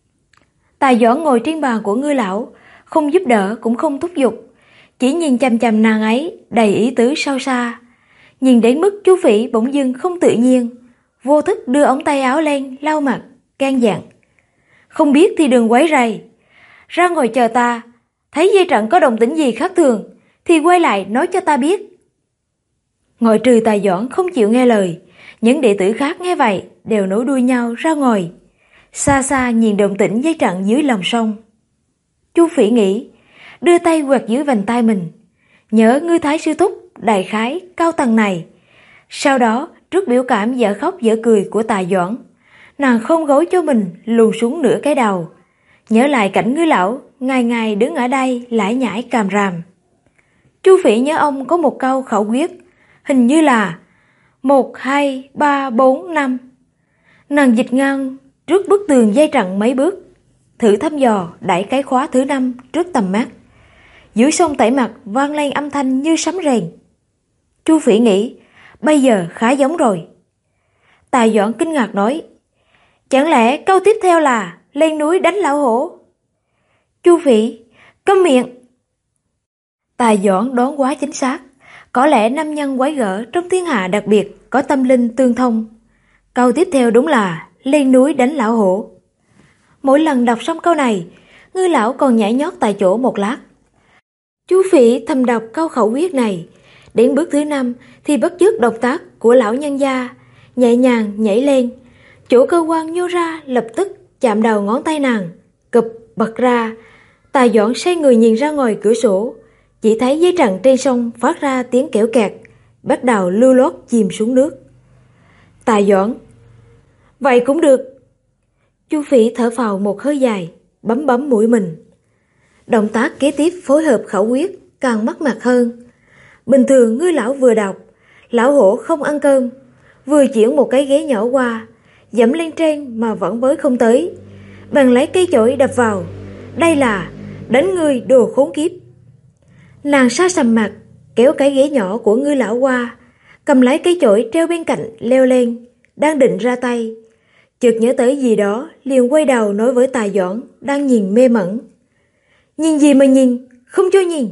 Tài Doãn ngồi trên bàn của Ngư lão, không giúp đỡ cũng không thúc giục, chỉ nhìn chằm chằm nàng ấy đầy ý tứ sâu xa. Nhìn đến mức Chu Phỉ bỗng dưng không tự nhiên, vô thức đưa ống tay áo lên lau mặt, can dặn, không biết thì đừng quấy rầy, ra ngồi chờ ta, thấy dây trận có động tĩnh gì khác thường thì quay lại nói cho ta biết. Ngoại trừ Tài Doãn không chịu nghe lời, những đệ tử khác nghe vậy đều nối đuôi nhau ra ngồi, xa xa nhìn động tĩnh dây trận dưới lòng sông. Chu Phỉ nghĩ, đưa tay quẹt dưới vành tai mình, nhớ Ngư Thái sư thúc đại khái cao tầng này. Sau đó trước biểu cảm dở khóc dở cười của Tài Doãn, nàng không gối cho mình lùn xuống nửa cái đầu, nhớ lại cảnh Ngư lão ngày ngày đứng ở đây lải nhải càm ràm. Chu Phỉ nhớ ông có một câu khẩu quyết, hình như là 1, 2, 3, 4, 5. Nàng dịch ngang trước bức tường dây trận mấy bước, thử thăm dò đẩy cái khóa thứ 5 trước tầm mắt. Dưới sông tẩy mặt vang lên âm thanh như sấm rền. Chu Phỉ nghĩ, bây giờ khá giống rồi. Tài Doãn kinh ngạc nói, chẳng lẽ câu tiếp theo là lên núi đánh lão hổ? Chu Phỉ, câm miệng. Tài Doãn đoán quá chính xác, có lẽ nam nhân quái gở trong thiên hạ đặc biệt có tâm linh tương thông. Câu tiếp theo đúng là lên núi đánh lão hổ. Mỗi lần đọc xong câu này, Ngư lão còn nhảy nhót tại chỗ một lát. Chu Phỉ thầm đọc câu khẩu quyết này, đến bước thứ 5 thì bất chước động tác của lão nhân gia, nhẹ nhàng nhảy lên, chỗ cơ quan nhô ra lập tức chạm đầu ngón tay nàng, cụp bật ra. Tài Doãn xoay người nhìn ra ngoài cửa sổ, chỉ thấy dây trận trên sông phát ra tiếng kẽo kẹt, bắt đầu lưu lót chìm xuống nước. Tài Doãn, vậy cũng được. Chu Phỉ thở phào một hơi dài, bấm bấm mũi mình. Động tác kế tiếp phối hợp khẩu quyết càng mắc mặt hơn. Bình thường Ngư lão vừa đọc, lão hổ không ăn cơm, vừa chuyển một cái ghế nhỏ qua, dẫm lên trên mà vẫn với không tới, bèn lấy cây chổi đập vào. Đây là đánh ngươi đồ khốn kiếp. Nàng sa sầm mặt, kéo cái ghế nhỏ của Ngư lão qua, cầm lấy cây chổi treo bên cạnh leo lên, đang định ra tay. Chợt nhớ tới gì đó, liền quay đầu nói với Tài Doãn đang nhìn mê mẩn: "Nhìn gì mà nhìn, không cho nhìn."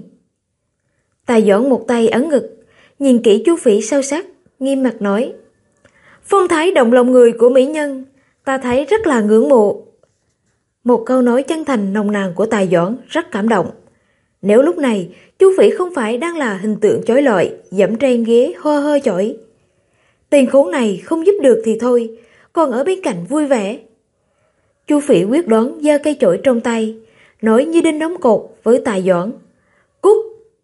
Tài Doãn một tay ấn ngực, nhìn kỹ Chu Phỉ sâu sắc, nghiêm mặt nói: "Phong thái động lòng người của mỹ nhân, ta thấy rất là ngưỡng mộ." Một câu nói chân thành nồng nàn của Tài Doãn rất cảm động. Nếu lúc này Chu Phỉ không phải đang là hình tượng chói lọi dẫm trên ghế hơ hơ chổi, tên khốn này không giúp được thì thôi, còn ở bên cạnh vui vẻ. Chu Phỉ quyết đoán giơ cây chổi trong tay, nói như đinh đóng cột với Tài Doãn: "Cút!"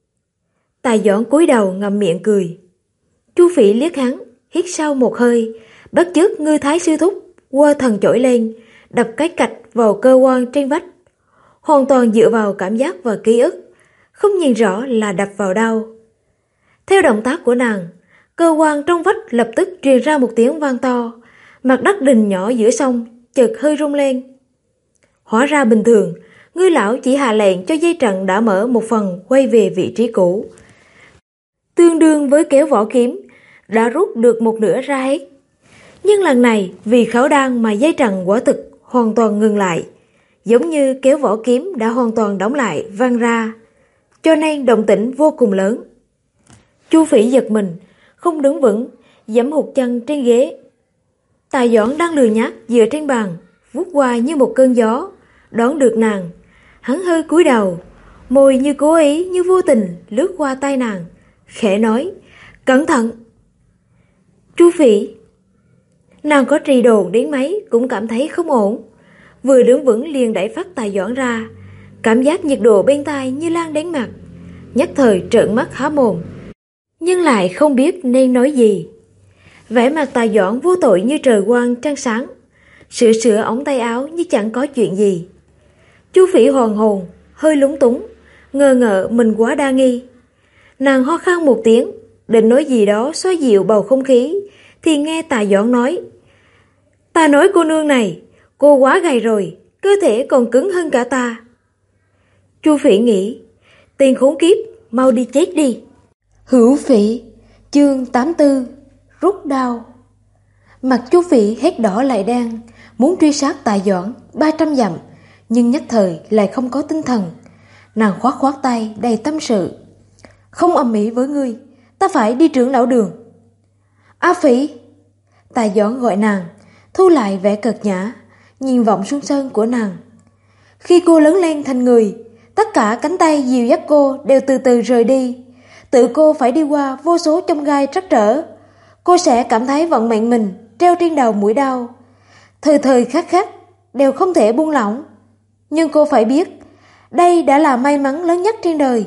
Tài Doãn cúi đầu ngậm miệng cười. Chu Phỉ liếc hắn, hít sâu một hơi, bất chợt Ngư Thái sư thúc quơ thần chổi lên, đập cái cạch vào cơ quan trên vách, hoàn toàn dựa vào cảm giác và ký ức, không nhìn rõ là đập vào đâu. Theo động tác của nàng, cơ quan trong vách lập tức truyền ra một tiếng vang to, mặt đất đình nhỏ giữa sông chợt hơi rung lên. Hóa ra bình thường, Ngư lão chỉ hạ lệnh cho dây trận đã mở một phần quay về vị trí cũ, tương đương với kéo vỏ kiếm, đã rút được một nửa ra hết. Nhưng lần này vì khẩu đan mà dây trận quả thực hoàn toàn ngừng lại, giống như kéo vỏ kiếm đã hoàn toàn đóng lại văng ra, cho nên động tĩnh vô cùng lớn. Chu Phỉ giật mình, không đứng vững, giẫm hụt chân trên ghế. Tài Doãn đang lười nhác dựa trên bàn, vút qua như một cơn gió, đón được nàng. Hắn hơi cúi đầu, môi như cố ý như vô tình lướt qua tay nàng, khẽ nói: "Cẩn thận." "Chu Phỉ." Nàng có trì đồn đến mấy cũng cảm thấy không ổn, vừa đứng vững liền đẩy phát Tài Doãn ra, cảm giác nhiệt độ bên tai như lan đến mặt, nhất thời trợn mắt há mồm, nhưng lại không biết nên nói gì. Vẻ mặt Tài Doãn vô tội như trời quang trăng sáng, sửa sửa ống tay áo như chẳng có chuyện gì. Chu Phỉ hoàn hồn, hơi lúng túng, ngờ ngợ mình quá đa nghi. Nàng ho khan một tiếng, định nói gì đó xoa dịu bầu không khí, thì nghe Tài Doãn nói: "Ta nói cô nương này, cô quá gầy rồi, cơ thể còn cứng hơn cả ta." Chu Phỉ nghĩ, tên khốn kiếp, mau đi chết đi. Hữu Phỉ, chương 84, rút đao. Mặt Chu Phỉ hết đỏ lại đen, muốn truy sát Tài Doãn 300 dặm, nhưng nhất thời lại không có tinh thần. Nàng khoát khoát tay đầy tâm sự: "Không ầm ĩ với ngươi, ta phải đi trưởng lão đường." "A Phỉ!" Tài Doãn gọi nàng, thu lại vẻ cợt nhã, nhìn vọng xuống sơn của nàng. Khi cô lớn lên thành người, tất cả cánh tay dìu dắt cô đều từ từ rời đi. Tự cô phải đi qua vô số chông gai trắc trở. Cô sẽ cảm thấy vận mệnh mình treo trên đầu mũi đau, thời thời khắc khắc đều không thể buông lỏng. Nhưng cô phải biết, đây đã là may mắn lớn nhất trên đời.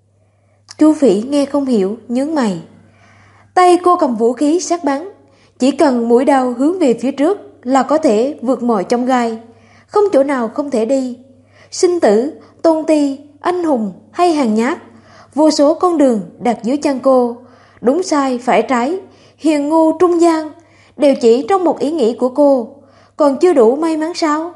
Chu Phỉ nghe không hiểu, nhướng mày. Tay cô cầm vũ khí sát bắn, chỉ cần mũi đao hướng về phía trước là có thể vượt mọi chông gai, không chỗ nào không thể đi. Sinh tử, tôn ti, anh hùng hay hèn nhát, vô số con đường đặt dưới chân cô, đúng sai phải trái, hiền ngu trung gian, đều chỉ trong một ý nghĩ của cô. Còn chưa đủ may mắn sao?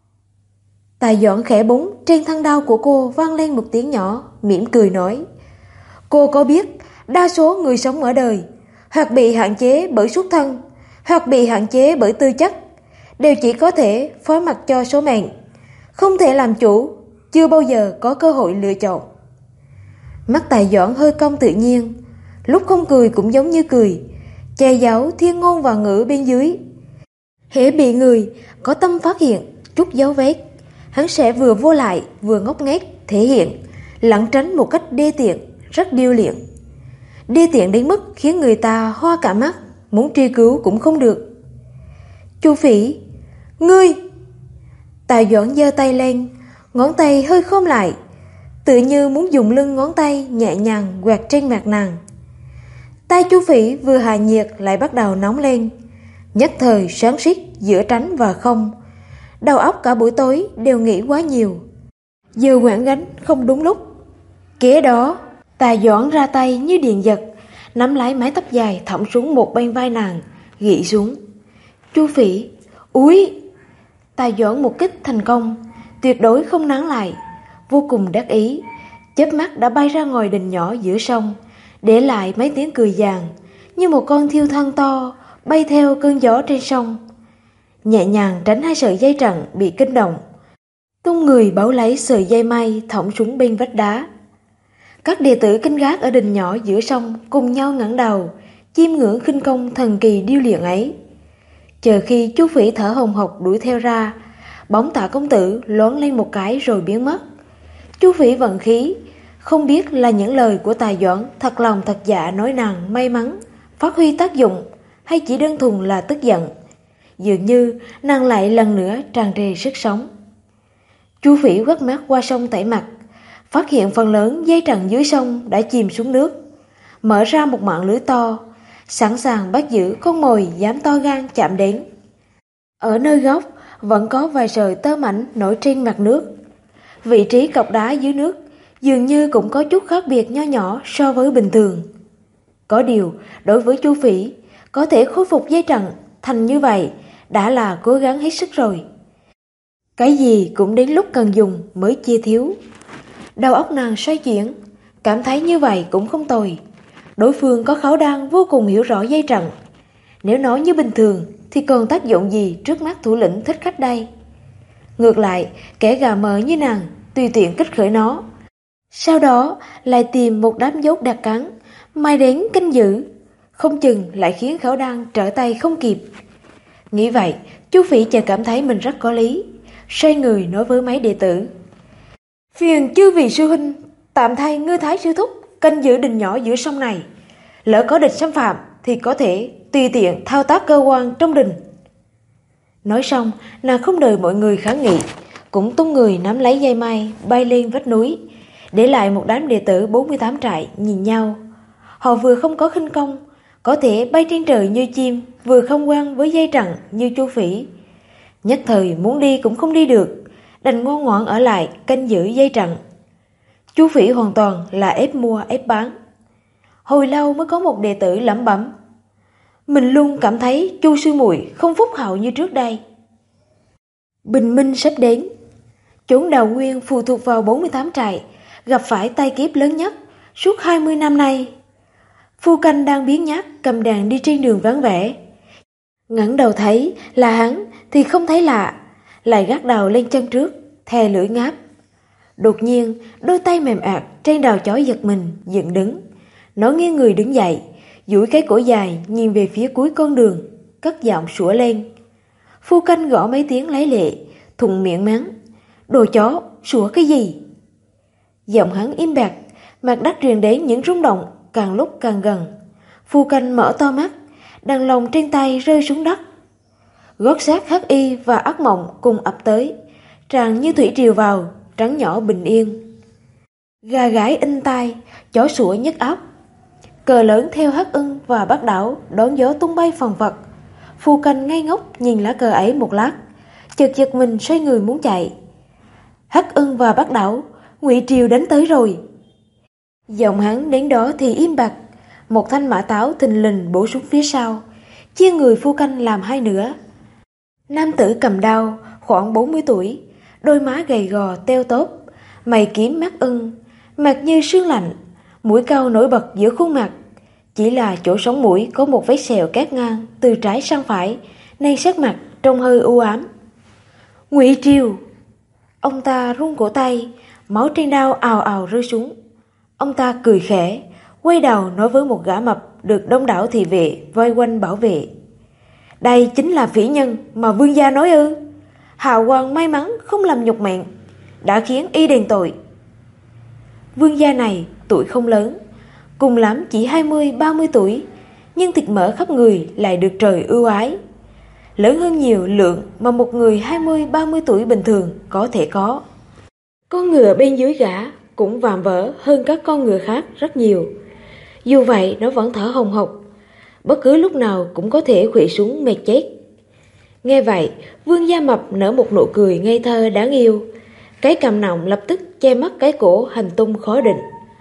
Tài Doãn khẽ búng trên thân đao của cô vang lên một tiếng nhỏ, mỉm cười nói: "Cô có biết đa số người sống ở đời hoặc bị hạn chế bởi xuất thân, hoặc bị hạn chế bởi tư chất, đều chỉ có thể phó mặc cho số mệnh, không thể làm chủ, chưa bao giờ có cơ hội lựa chọn." Mắt Tài Doãn hơi cong tự nhiên, lúc không cười cũng giống như cười, che giấu thiên ngôn và ngữ bên dưới. Hễ bị người có tâm phát hiện chút dấu vết, hắn sẽ vừa vô lại vừa ngốc nghếch thể hiện, lẩn tránh một cách đê tiện, rất điêu luyện. Đê tiện đến mức khiến người ta hoa cả mắt, muốn truy cứu cũng không được. "Chu Phỉ, ngươi!" Tài Doãn giơ tay lên, ngón tay hơi khom lại, tự như muốn dùng lưng ngón tay nhẹ nhàng quẹt trên mặt nàng. Tay Chu Phỉ vừa hạ nhiệt lại bắt đầu nóng lên, nhất thời xoắn xuýt giữa tránh và không. Đầu óc cả buổi tối đều nghĩ quá nhiều, giờ quảng gánh không đúng lúc. Kế đó Tài Doãn ra tay như điện giật, nắm lấy mái tóc dài thõng xuống một bên vai nàng, gỉ xuống. "Chu Phỉ, úi!" Tài Doãn một kích thành công, tuyệt đối không nán lại, vô cùng đắc ý, chớp mắt đã bay ra ngoài đình nhỏ giữa sông, để lại mấy tiếng cười vàng như một con thiêu thân to bay theo cơn gió trên sông, nhẹ nhàng tránh hai sợi dây trận bị kích động, tung người bấu lấy sợi dây mây thõng xuống bên vách đá. Các đệ tử canh gác ở đình nhỏ giữa sông cùng nhau ngẩng đầu, chiêm ngưỡng khinh công thần kỳ điêu luyện ấy. Chờ khi Chu Phỉ thở hồng hộc đuổi theo ra, bóng Tạ công tử loáng lên một cái rồi biến mất. Chu Phỉ vận khí, không biết là những lời của Tài Doãn thật lòng thật dạ nói nàng may mắn phát huy tác dụng, hay chỉ đơn thuần là tức giận. Dường như nàng lại lần nữa tràn trề sức sống. Chu Phỉ quét mắt qua sông tẩy mặt, phát hiện phần lớn dây trận dưới sông đã chìm xuống nước, mở ra một mạng lưới to, sẵn sàng bắt giữ con mồi dám to gan chạm đến. Ở nơi góc vẫn có vài sợi tơ mảnh nổi trên mặt nước. Vị trí cọc đá dưới nước dường như cũng có chút khác biệt nho nhỏ so với bình thường. Có điều, đối với Chu Phỉ, có thể khôi phục dây trận thành như vậy đã là cố gắng hết sức rồi. Cái gì cũng đến lúc cần dùng mới chia thiếu. Đầu óc nàng xoay chuyển, cảm thấy như vậy cũng không tồi. Đối phương có khẩu đan vô cùng hiểu rõ dây trận. Nếu nói như bình thường thì còn tác dụng gì trước mắt thủ lĩnh thích khách đây? Ngược lại, kẻ gà mờ như nàng tùy tiện kích khởi nó, sau đó lại tìm một đám dốt đặc cắn, mai đến canh giữ, không chừng lại khiến khẩu đan trở tay không kịp. Nghĩ vậy, Chu Phỉ chợt cảm thấy mình rất có lý, xoay người nói với mấy đệ tử: phiền chư vị sư huynh tạm thay Ngư Thái sư thúc canh giữ đình nhỏ giữa sông này, lỡ có địch xâm phạm thì có thể tùy tiện thao tác cơ quan trong đình. Nói xong, nàng không đợi mọi người kháng nghị, cũng tung người nắm lấy dây mây bay lên vách núi, để lại một đám đệ tử 48 trại nhìn nhau. Họ vừa không có khinh công, có thể bay trên trời như chim, vừa không quen với dây trận như Chu Phỉ. Nhất thời muốn đi cũng không đi được, đành ngoan ngoãn ở lại canh giữ dây trận. Chu Phỉ hoàn toàn là ép mua ép bán. Hồi lâu mới có một đệ tử lẩm bẩm: mình luôn cảm thấy Chu sư muội không phúc hậu như trước đây. Bình minh sắp đến. Chốn Đào Nguyên phụ thuộc vào 48 trại, gặp phải tai kiếp lớn nhất suốt 20 năm nay. Phu canh đang biếng nhác cầm đàn đi trên đường vắng vẻ. Ngẩng đầu thấy là hắn thì không thấy lạ, lại gác đầu lên chân trước, thè lưỡi ngáp. Đột nhiên, đôi tay mềm ạt trên đầu chói giật mình, dựng đứng. Nó nghiêng người đứng dậy, duỗi cái cổ dài nhìn về phía cuối con đường, cất giọng sủa lên. Phu canh gõ mấy tiếng lấy lệ, thùng miệng mắng: đồ chó, sủa cái gì? Giọng hắn im bặt, mặt đất truyền đến những rung động càng lúc càng gần. Phu canh mở to mắt, đàn lồng trên tay rơi xuống đất. Gót sát Hắc Y và Ác Mộng cùng ập tới, tràn như thủy triều vào, trắng nhỏ bình yên. Gà gái in tai, chó sủa nhức óc. Cờ lớn theo Hắc Ưng và Bác Đảo đón gió tung bay phần phật. Phu canh ngây ngốc nhìn lá cờ ấy một lát, chợt giật mình xoay người muốn chạy. Hắc Ưng và Bác Đảo, Ngụy Triều đánh tới rồi. Giọng hắn đến đó thì im bặt, một thanh mã táo thình lình bổ xuống phía sau, chia người phu canh làm hai nửa. Nam tử cầm đao, khoảng 40 tuổi, đôi má gầy gò teo tóp, mày kiếm mắt ưng, mặt như sương lạnh, mũi cau nổi bật giữa khuôn mặt. Chỉ là chỗ sống mũi có một vết sẹo cát ngang từ trái sang phải, nên sắc mặt trông hơi u ám. Ngụy Triều! Ông ta run cổ tay, máu trên đao ào ào rơi xuống. Ông ta cười khẽ, quay đầu nói với một gã mập được đông đảo thị vệ vây quanh bảo vệ: đây chính là phỉ nhân mà vương gia nói ư? Hào quang may mắn không làm nhục mệnh, đã khiến y đền tội. Vương gia này tuổi không lớn, cùng lắm chỉ 20-30 tuổi, nhưng thịt mỡ khắp người lại được trời ưu ái, lớn hơn nhiều lượng mà một người 20-30 tuổi bình thường có thể có. Con ngựa bên dưới gã cũng vạm vỡ hơn các con ngựa khác rất nhiều. Dù vậy nó vẫn thở hồng hộc, bất cứ lúc nào cũng có thể khuỵu xuống mệt chết. Nghe vậy, Vương gia mập nở một nụ cười ngây thơ đáng yêu, cái cằm nọng lập tức che mất cái cổ hành tung khó định.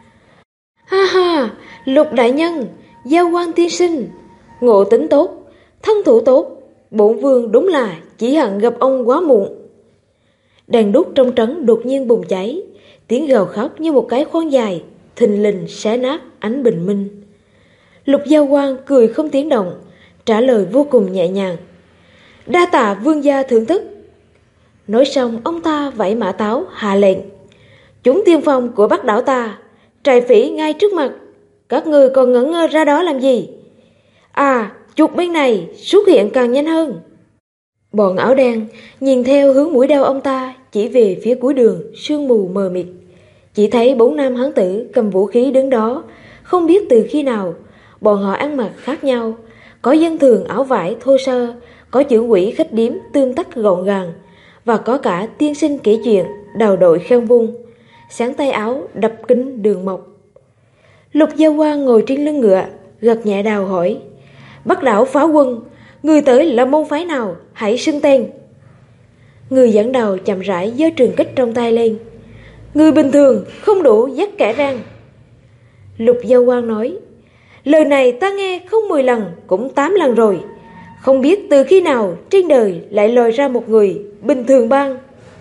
Ha ha, Lục đại nhân, Giao Quan tiên sinh, ngộ tính tốt, thân thủ tốt, bổn vương đúng là chỉ hận gặp ông quá muộn. Đèn đuốc trong trấn đột nhiên bùng cháy, tiếng gào khóc như một cái khoan dài thình lình xé nát ánh bình minh. Lục Giao Quang cười không tiếng động, trả lời vô cùng nhẹ nhàng: "Đa tạ vương gia thưởng thức." Nói xong ông ta vẫy mã táo hạ lệnh: "Chúng tiên phong của Bắc đảo ta, trại phỉ ngay trước mặt, các ngươi còn ngẩn ngơ ra đó làm gì? À, chuột bên này xuất hiện càng nhanh hơn." Bọn áo đen nhìn theo hướng mũi đao ông ta chỉ về phía cuối đường, sương mù mờ mịt. Chỉ thấy 4 nam hán tử cầm vũ khí đứng đó, không biết từ khi nào. Bọn họ ăn mặc khác nhau, có dân thường áo vải thô sơ, có trưởng quỹ khách điếm tươm tất gọn gàng, và có cả tiên sinh kể chuyện, đầu đội khen vung, sáng tay áo đập kính đường mộc. Lục Giao Quang ngồi trên lưng ngựa, gật nhẹ đầu hỏi: "Bắc đảo phá quân, người tới là môn phái nào, hãy xưng tên." Người dẫn đầu chậm rãi giơ trường kích trong tay lên: "Người bình thường không đủ dắt kẻ rang." Lục Giao Quang nói: "Lời này ta nghe không 10 lần cũng 8 lần rồi, không biết từ khi nào trên đời lại lòi ra một người bình thường bang."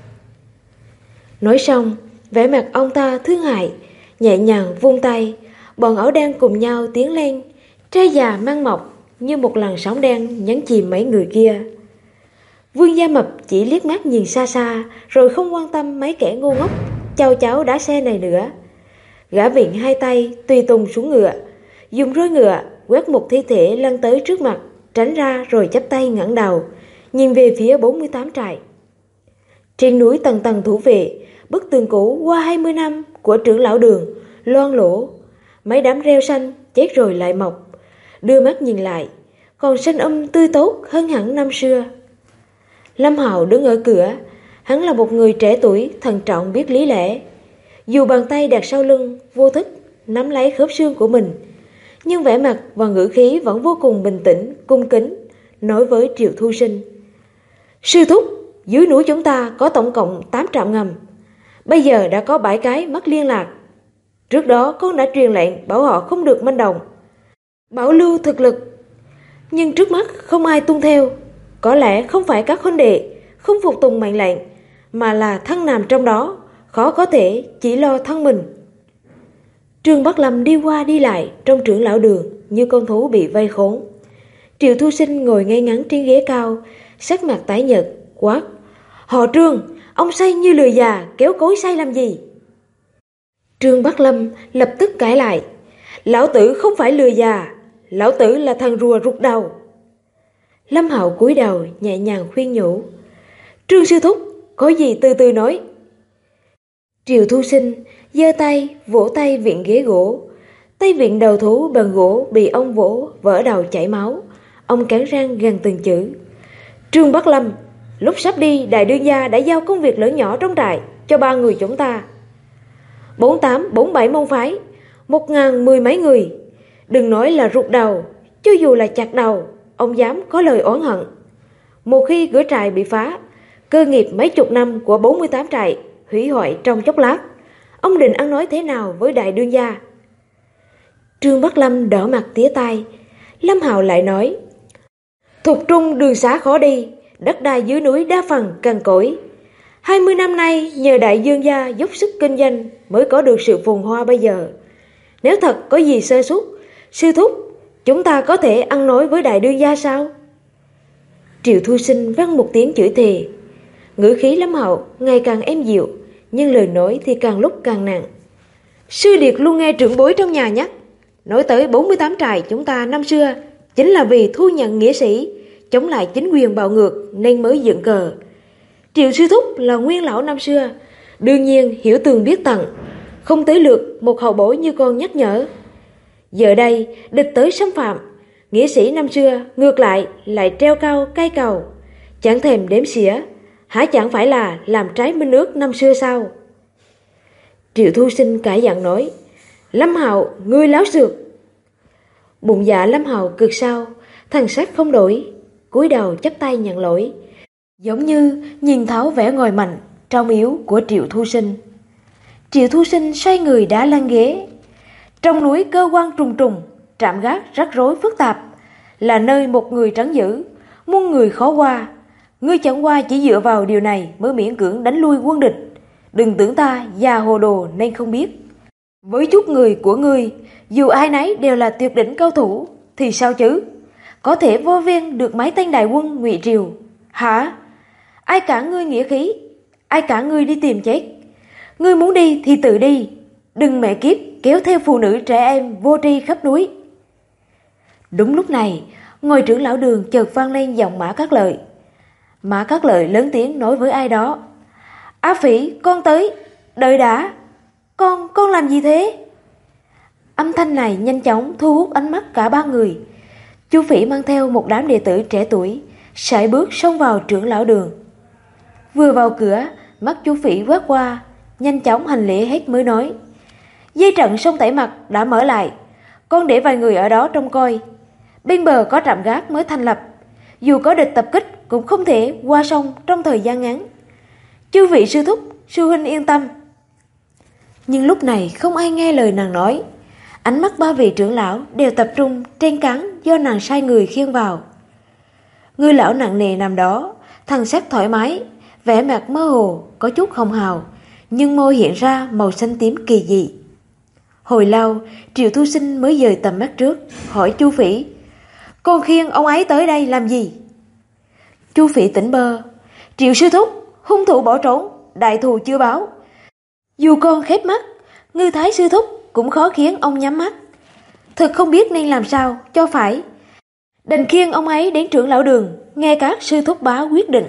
Nói xong, vẻ mặt ông ta thương hại, nhẹ nhàng vung tay. Bọn áo đen cùng nhau tiến lên, trai già mang mọc như một làn sóng đen nhấn chìm mấy người kia. Vương Gia Mập chỉ liếc mắt nhìn xa xa, rồi không quan tâm mấy kẻ ngu ngốc chao cháo đá xe này nữa. Gã vịn hai tay tùy tùng xuống ngựa, dùng roi ngựa quét một thi thể lăn tới trước mặt, tránh ra rồi chắp tay ngẩng đầu nhìn về phía 48 trại. Trên núi tầng tầng thủ vệ, bức tường cũ qua 20 năm của trưởng lão Đường loang lổ, mấy đám rêu xanh chết rồi lại mọc. Đưa mắt nhìn lại, còn xanh tươi tốt hơn hẳn năm xưa. Lâm Hạo đứng ở cửa, hắn là một người trẻ tuổi thận trọng biết lý lẽ. Dù bàn tay đặt sau lưng vô thức nắm lấy khớp xương của mình, nhưng vẻ mặt và ngữ khí vẫn vô cùng bình tĩnh, cung kính, nói với Triệu Thu Sinh: "Sư thúc, dưới núi chúng ta có tổng cộng 8 trạm ngầm, bây giờ đã có 7 cái mất liên lạc. Trước đó con đã truyền lệnh bảo họ không được manh động, bảo lưu thực lực, nhưng trước mắt không ai tuân theo. Có lẽ không phải các huynh đệ không phục tùng mệnh lệnh, mà là thân nằm trong đó khó có thể chỉ lo thân mình." Trương Bắc Lâm đi qua đi lại trong trưởng lão Đường như con thú bị vây khốn. Triệu Thu Sinh ngồi ngay ngắn trên ghế cao, sắc mặt tái nhợt, quát: "Họ Trương, ông say như lười già kéo cối say làm gì?" Trương Bắc Lâm lập tức cãi lại: "Lão tử không phải lười già, lão tử là thằng rùa rụt đầu." Lâm Hạo cúi đầu nhẹ nhàng khuyên nhủ: "Trương sư thúc, có gì từ từ nói." Triệu Thu Sinh giơ tay vỗ tay vịn ghế gỗ, tay vịn đầu thú bằng gỗ bị ông vỗ vỡ đầu chảy máu. Ông cắn răng gằn từng chữ: "Trương Bắc Lâm, lúc sắp đi, đại đương gia đã giao công việc lớn nhỏ trong trại cho 3 người chúng ta. 48, 47 môn phái, 1010 mấy người. Đừng nói là rụt đầu, cho dù là chặt đầu, ông dám có lời oán hận. Một khi cửa trại bị phá, cơ nghiệp mấy chục năm của 48 trại hủy hoại trong chốc lát, ông định ăn nói thế nào với đại đương gia?" Trương Bắc Lâm đỏ mặt tía tai. Lâm Hạo lại nói: "Thục trung đường xá khó đi, đất đai dưới núi đa phần cằn cỗi. 20 năm nay nhờ đại dương gia dốc sức kinh doanh mới có được sự phồn hoa bây giờ. Nếu thật có gì sơ suất, sư thúc, chúng ta có thể ăn nói với đại đương gia sao?" Triệu Thu Sinh vang một tiếng chửi thề. Ngữ khí Lâm Hạo ngày càng êm dịu, nhưng lời nói thì càng lúc càng nặng. "Sư điệt luôn nghe trưởng bối trong nhà nhắc, nói tới 48 trại chúng ta năm xưa chính là vì thu nhận nghĩa sĩ, chống lại chính quyền bạo ngược nên mới dựng cờ. Triệu sư thúc là nguyên lão năm xưa, đương nhiên hiểu tường biết tận, không tới lượt một hậu bối như con nhắc nhở. Giờ đây địch tới xâm phạm, nghĩa sĩ năm xưa ngược lại treo cao cây cầu, chẳng thèm đếm xỉa, hả chẳng phải là làm trái minh ước năm xưa sao?" Triệu Thu Sinh cãi giận nói: "Lâm Hạo, ngươi láo xược." Bụng dạ Lâm Hạo cực sao, thần sắc không đổi, cúi đầu chắp tay nhận lỗi, giống như nhìn thấu vẻ ngồi mạnh trong yếu của Triệu Thu Sinh. Triệu Thu Sinh xoay người đá lên ghế. Trong núi cơ quan trùng trùng, trạm gác rắc rối phức tạp, là nơi một người trấn giữ, muôn người khó qua. Ngươi chẳng qua chỉ dựa vào điều này mới miễn cưỡng đánh lui quân địch. Đừng tưởng ta già hồ đồ nên không biết. Với chút người của ngươi, dù ai nấy đều là tuyệt đỉnh cao thủ, thì sao chứ? Có thể vô viên được mấy tên đại quân Ngụy Triều. Hả? Ai cản ngươi nghĩa khí? Ai cản ngươi đi tìm chết? Ngươi muốn đi thì tự đi, đừng mẹ kiếp kéo theo phụ nữ trẻ em vô tri khắp núi. Đúng lúc này, ngôi trưởng lão Đường chợt vang lên giọng Mã Cát Lợi. Mã Cát Lợi lớn tiếng nói với ai đó: "Á Phỉ, con tới, đợi đã. Con làm gì thế?" Âm thanh này nhanh chóng thu hút ánh mắt cả ba người. Chu Phỉ mang theo một đám đệ tử trẻ tuổi, sải bước xông vào trưởng lão Đường. Vừa vào cửa, mắt Chu Phỉ quét qua, nhanh chóng hành lễ hết mới nói: "Dây trận sông Tẩy Mặt đã mở lại, con để vài người ở đó trông coi. Bên bờ có trạm gác mới thành lập, dù có địch tập kích cũng không thể qua sông trong thời gian ngắn. Chư vị sư thúc, sư huynh yên tâm." Nhưng lúc này không ai nghe lời nàng nói. Ánh mắt ba vị trưởng lão đều tập trung trên cán do nàng sai người khiêng vào. Người lão nặng nề nằm đó, thần sắc thoải mái, vẻ mặt mơ hồ, có chút hồng hào, nhưng môi hiện ra màu xanh tím kỳ dị. Hồi lâu, Triệu Thu Sinh mới dời tầm mắt trước, hỏi Chu Phỉ: "Con khiêng ông ấy tới đây làm gì?" Chu Phỉ tỉnh bơ: "Triệu sư thúc, hung thủ bỏ trốn, đại thù chưa báo. Dù con khép mắt, Ngư Thái sư thúc cũng khó khiến ông nhắm mắt. Thật không biết nên làm sao cho phải. Đành khiêng ông ấy đến trưởng lão Đường, nghe các sư thúc bá quyết định."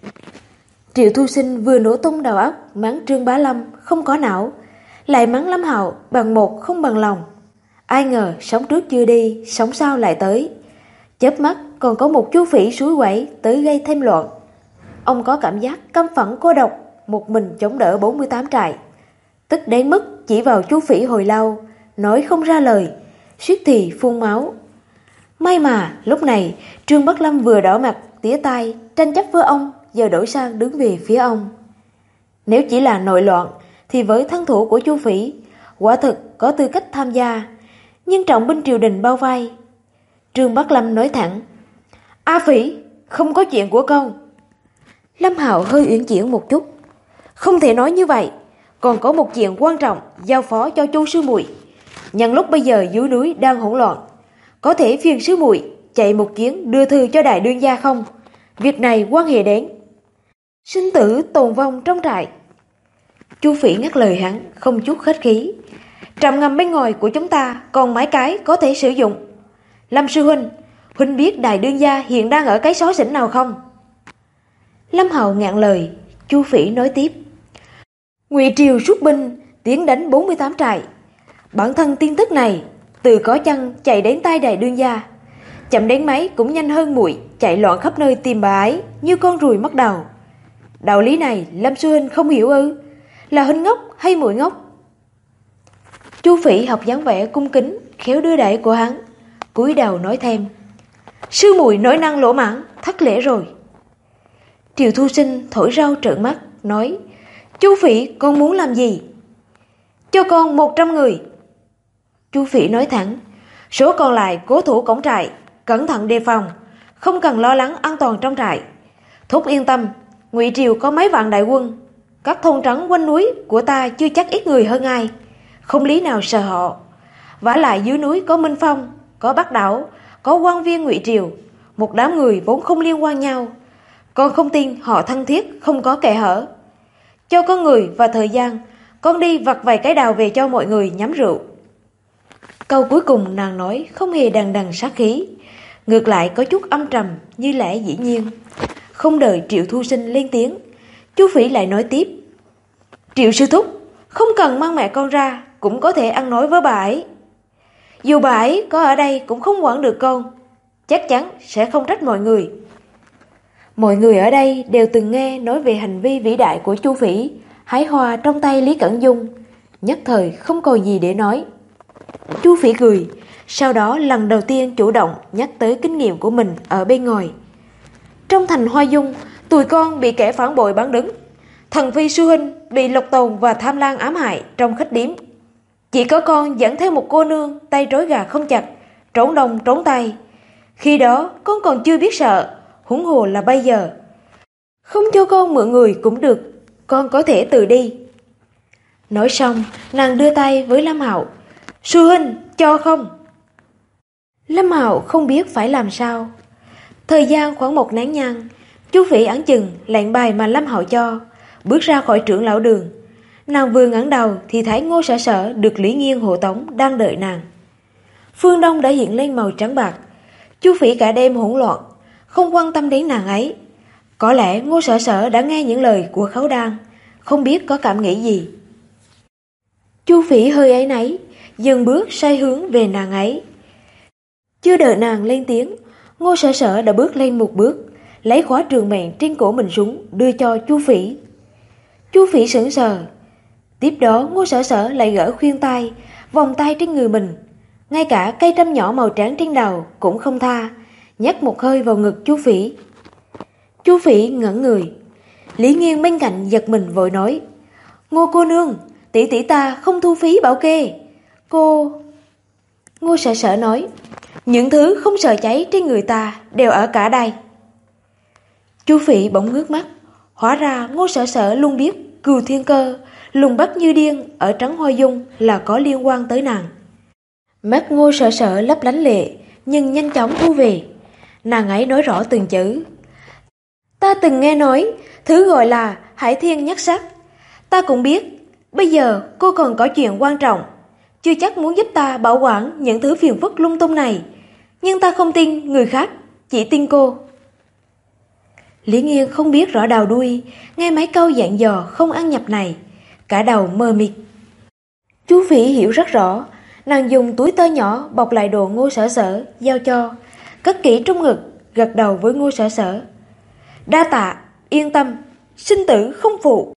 Triệu Thu Sinh vừa nổ tung đầu óc mắng Trương Bá Lâm không có não, lại mắng Lâm Hạo bằng một không bằng lòng. Ai ngờ sống trước chưa đi, sống sau lại tới. Chớp mắt còn có một Chu Phỉ suối quẩy tới gây thêm loạn. Ông có cảm giác căm phẫn cô độc, một mình chống đỡ 48 trại. Tức đến mức chỉ vào Chu Phỉ hồi lâu, nói không ra lời, suýt thì phun máu. May mà lúc này Trương Bắc Lâm vừa đỏ mặt tía tai tranh chấp với ông, giờ đổi sang đứng về phía ông. Nếu chỉ là nội loạn thì với thân thủ của Chu Phỉ quả thực có tư cách tham gia, nhưng trọng binh triều đình bao vây. Trương Bắc Lâm nói thẳng: "A Phỉ, không có chuyện của con." Lâm Hạo hơi uyển chuyển một chút: "Không thể nói như vậy, còn có một chuyện quan trọng giao phó cho Chu sư muội. Nhân lúc bây giờ dưới núi đang hỗn loạn, có thể phiền sư muội chạy một chuyến đưa thư cho đại đương gia không? Việc này quan hệ đến sinh tử tồn vong trong trại." Chu Phỉ ngắt lời hắn, không chút khách khí: "Trạm ngầm bên ngoài của chúng ta còn mấy cái có thể sử dụng. Lâm sư huynh, huynh biết đại đương gia hiện đang ở cái xó xỉnh nào không?" Lâm Hạo ngạn lời. Chu Phỉ nói tiếp: "Ngụy Triều rút binh tiến đánh 48 trại. Bản thân tin tức này từ có chăng chạy đến tai đại đương gia, chậm đến mấy cũng nhanh hơn muội chạy loạn khắp nơi tìm bà ấy như con ruồi mất đầu. Đạo lý này Lâm sư huynh không hiểu ư? Là huynh ngốc hay muội ngốc?" Chu Phỉ học dáng vẻ cung kính khéo đưa đẩy của hắn, cúi đầu nói thêm: "Sư muội nói năng lỗ mãng, thất lễ rồi." Triệu Thu Sinh thổi rau trợn mắt nói: "Chu Phỉ, con muốn làm gì?" "Cho con 100 người." Chu Phỉ nói thẳng: "Số còn lại cố thủ cổng trại, cẩn thận đề phòng, không cần lo lắng an toàn trong trại. Thúc yên tâm, Ngụy Triều có mấy vạn đại quân, các thôn trấn quanh núi của ta chưa chắc ít người hơn ai, không lý nào sợ họ. Vả lại dưới núi có Minh Phong, có Bắc Đảo, có quan viên Ngụy Triều, một đám người vốn không liên quan nhau. Con không tin họ thân thiết không có kẽ hở. Cho con người và thời gian, con đi vặt vài cái đào về cho mọi người nhắm rượu." Câu cuối cùng nàng nói không hề đằng đằng sát khí, ngược lại có chút âm trầm như lẽ dĩ nhiên. Không đợi Triệu Thu Sinh lên tiếng, Chu Phỉ lại nói tiếp: "Triệu sư thúc, không cần mang mẹ con ra, cũng có thể ăn nói với bà ấy. Dù bà ấy có ở đây cũng không quản được con, chắc chắn sẽ không trách mọi người." Mọi người ở đây đều từng nghe nói về hành vi vĩ đại của Chu Phỉ hái hoa trong tay Lý Cẩn Dung, nhất thời không còn gì để nói. Chu Phỉ cười, sau đó lần đầu tiên chủ động nhắc tới kinh nghiệm của mình ở bên ngoài. "Trong thành Hoa Dung, tụi con bị kẻ phản bội bắn đứng. Thần phi sư huynh bị Lộc Tồn và Tham Lang ám hại trong khách điếm. Chỉ có con dẫn theo một cô nương tay trói gà không chặt, trốn đông trốn tay. Khi đó con còn chưa biết sợ, huống hồ là bây giờ. Không cho con mượn người cũng được, con có thể tự đi." Nói xong, nàng đưa tay với Lâm Hạo. Sư huynh, cho không? Lâm Hạo không biết phải làm sao. Thời gian khoảng 1 nén nhang, Chu Phỉ ẵn chừng lệnh bài mà Lâm Hạo cho, bước ra khỏi trưởng lão đường. Nàng vừa ngẩng đầu thì thấy Ngô Sở Sở được Lý Nghiên hộ tống đang đợi nàng. Phương đông đã hiện lên màu trắng bạc. Chu Phỉ cả đêm hỗn loạn, không quan tâm đến nàng ấy. Có lẽ Ngô Sở Sở đã nghe những lời của Khấu Đan, không biết có cảm nghĩ gì. Chu Phỉ hơi áy náy, dừng bước xoay hướng về nàng ấy. Chưa đợi nàng lên tiếng, Ngô Sở Sở đã bước lên một bước, lấy khóa trường mệnh trên cổ mình xuống đưa cho Chu Phỉ. Chu Phỉ sững sờ. Tiếp đó Ngô Sở Sở lại gỡ khuyên tai, vòng tay trên người mình. Ngay cả cây trâm nhỏ màu trắng trên đầu cũng không tha, nhét một hơi vào ngực Chu Phỉ. Chu Phỉ ngẩn người. Lý Nghiên bên cạnh giật mình vội nói: Ngô cô nương, tỷ tỷ ta không thu phí bảo kê. Cô... Ngô Sở Sở nói: những thứ không sợ cháy trên người ta đều ở cả đây. Chu Phỉ bỗng ngước mắt. Hóa ra Ngô Sở Sở luôn biết Cừu Thiên Cơ lùng bắt như điên ở Trấn Hoa Dung là có liên quan tới nàng. Mắt Ngô Sở Sở lấp lánh lệ, nhưng nhanh chóng thu về. Nàng ấy nói rõ từng chữ. Ta từng nghe nói thứ gọi là Hải Thiên Nhất Sắc. Ta cũng biết bây giờ cô còn có chuyện quan trọng, chưa chắc muốn giúp ta bảo quản những thứ phiền phức lung tung này. Nhưng ta không tin người khác, chỉ tin cô. Lý Nghiên không biết rõ đầu đuôi, nghe mấy câu dặn dò không ăn nhập này, cả đầu mờ mịt. Chu Phỉ hiểu rất rõ. Nàng dùng túi tơ nhỏ bọc lại đồ Ngô Sở Sở giao cho, cất kỹ trong ngực, gật đầu với Ngô Sở Sở. Đa tạ, yên tâm, sinh tử không phụ.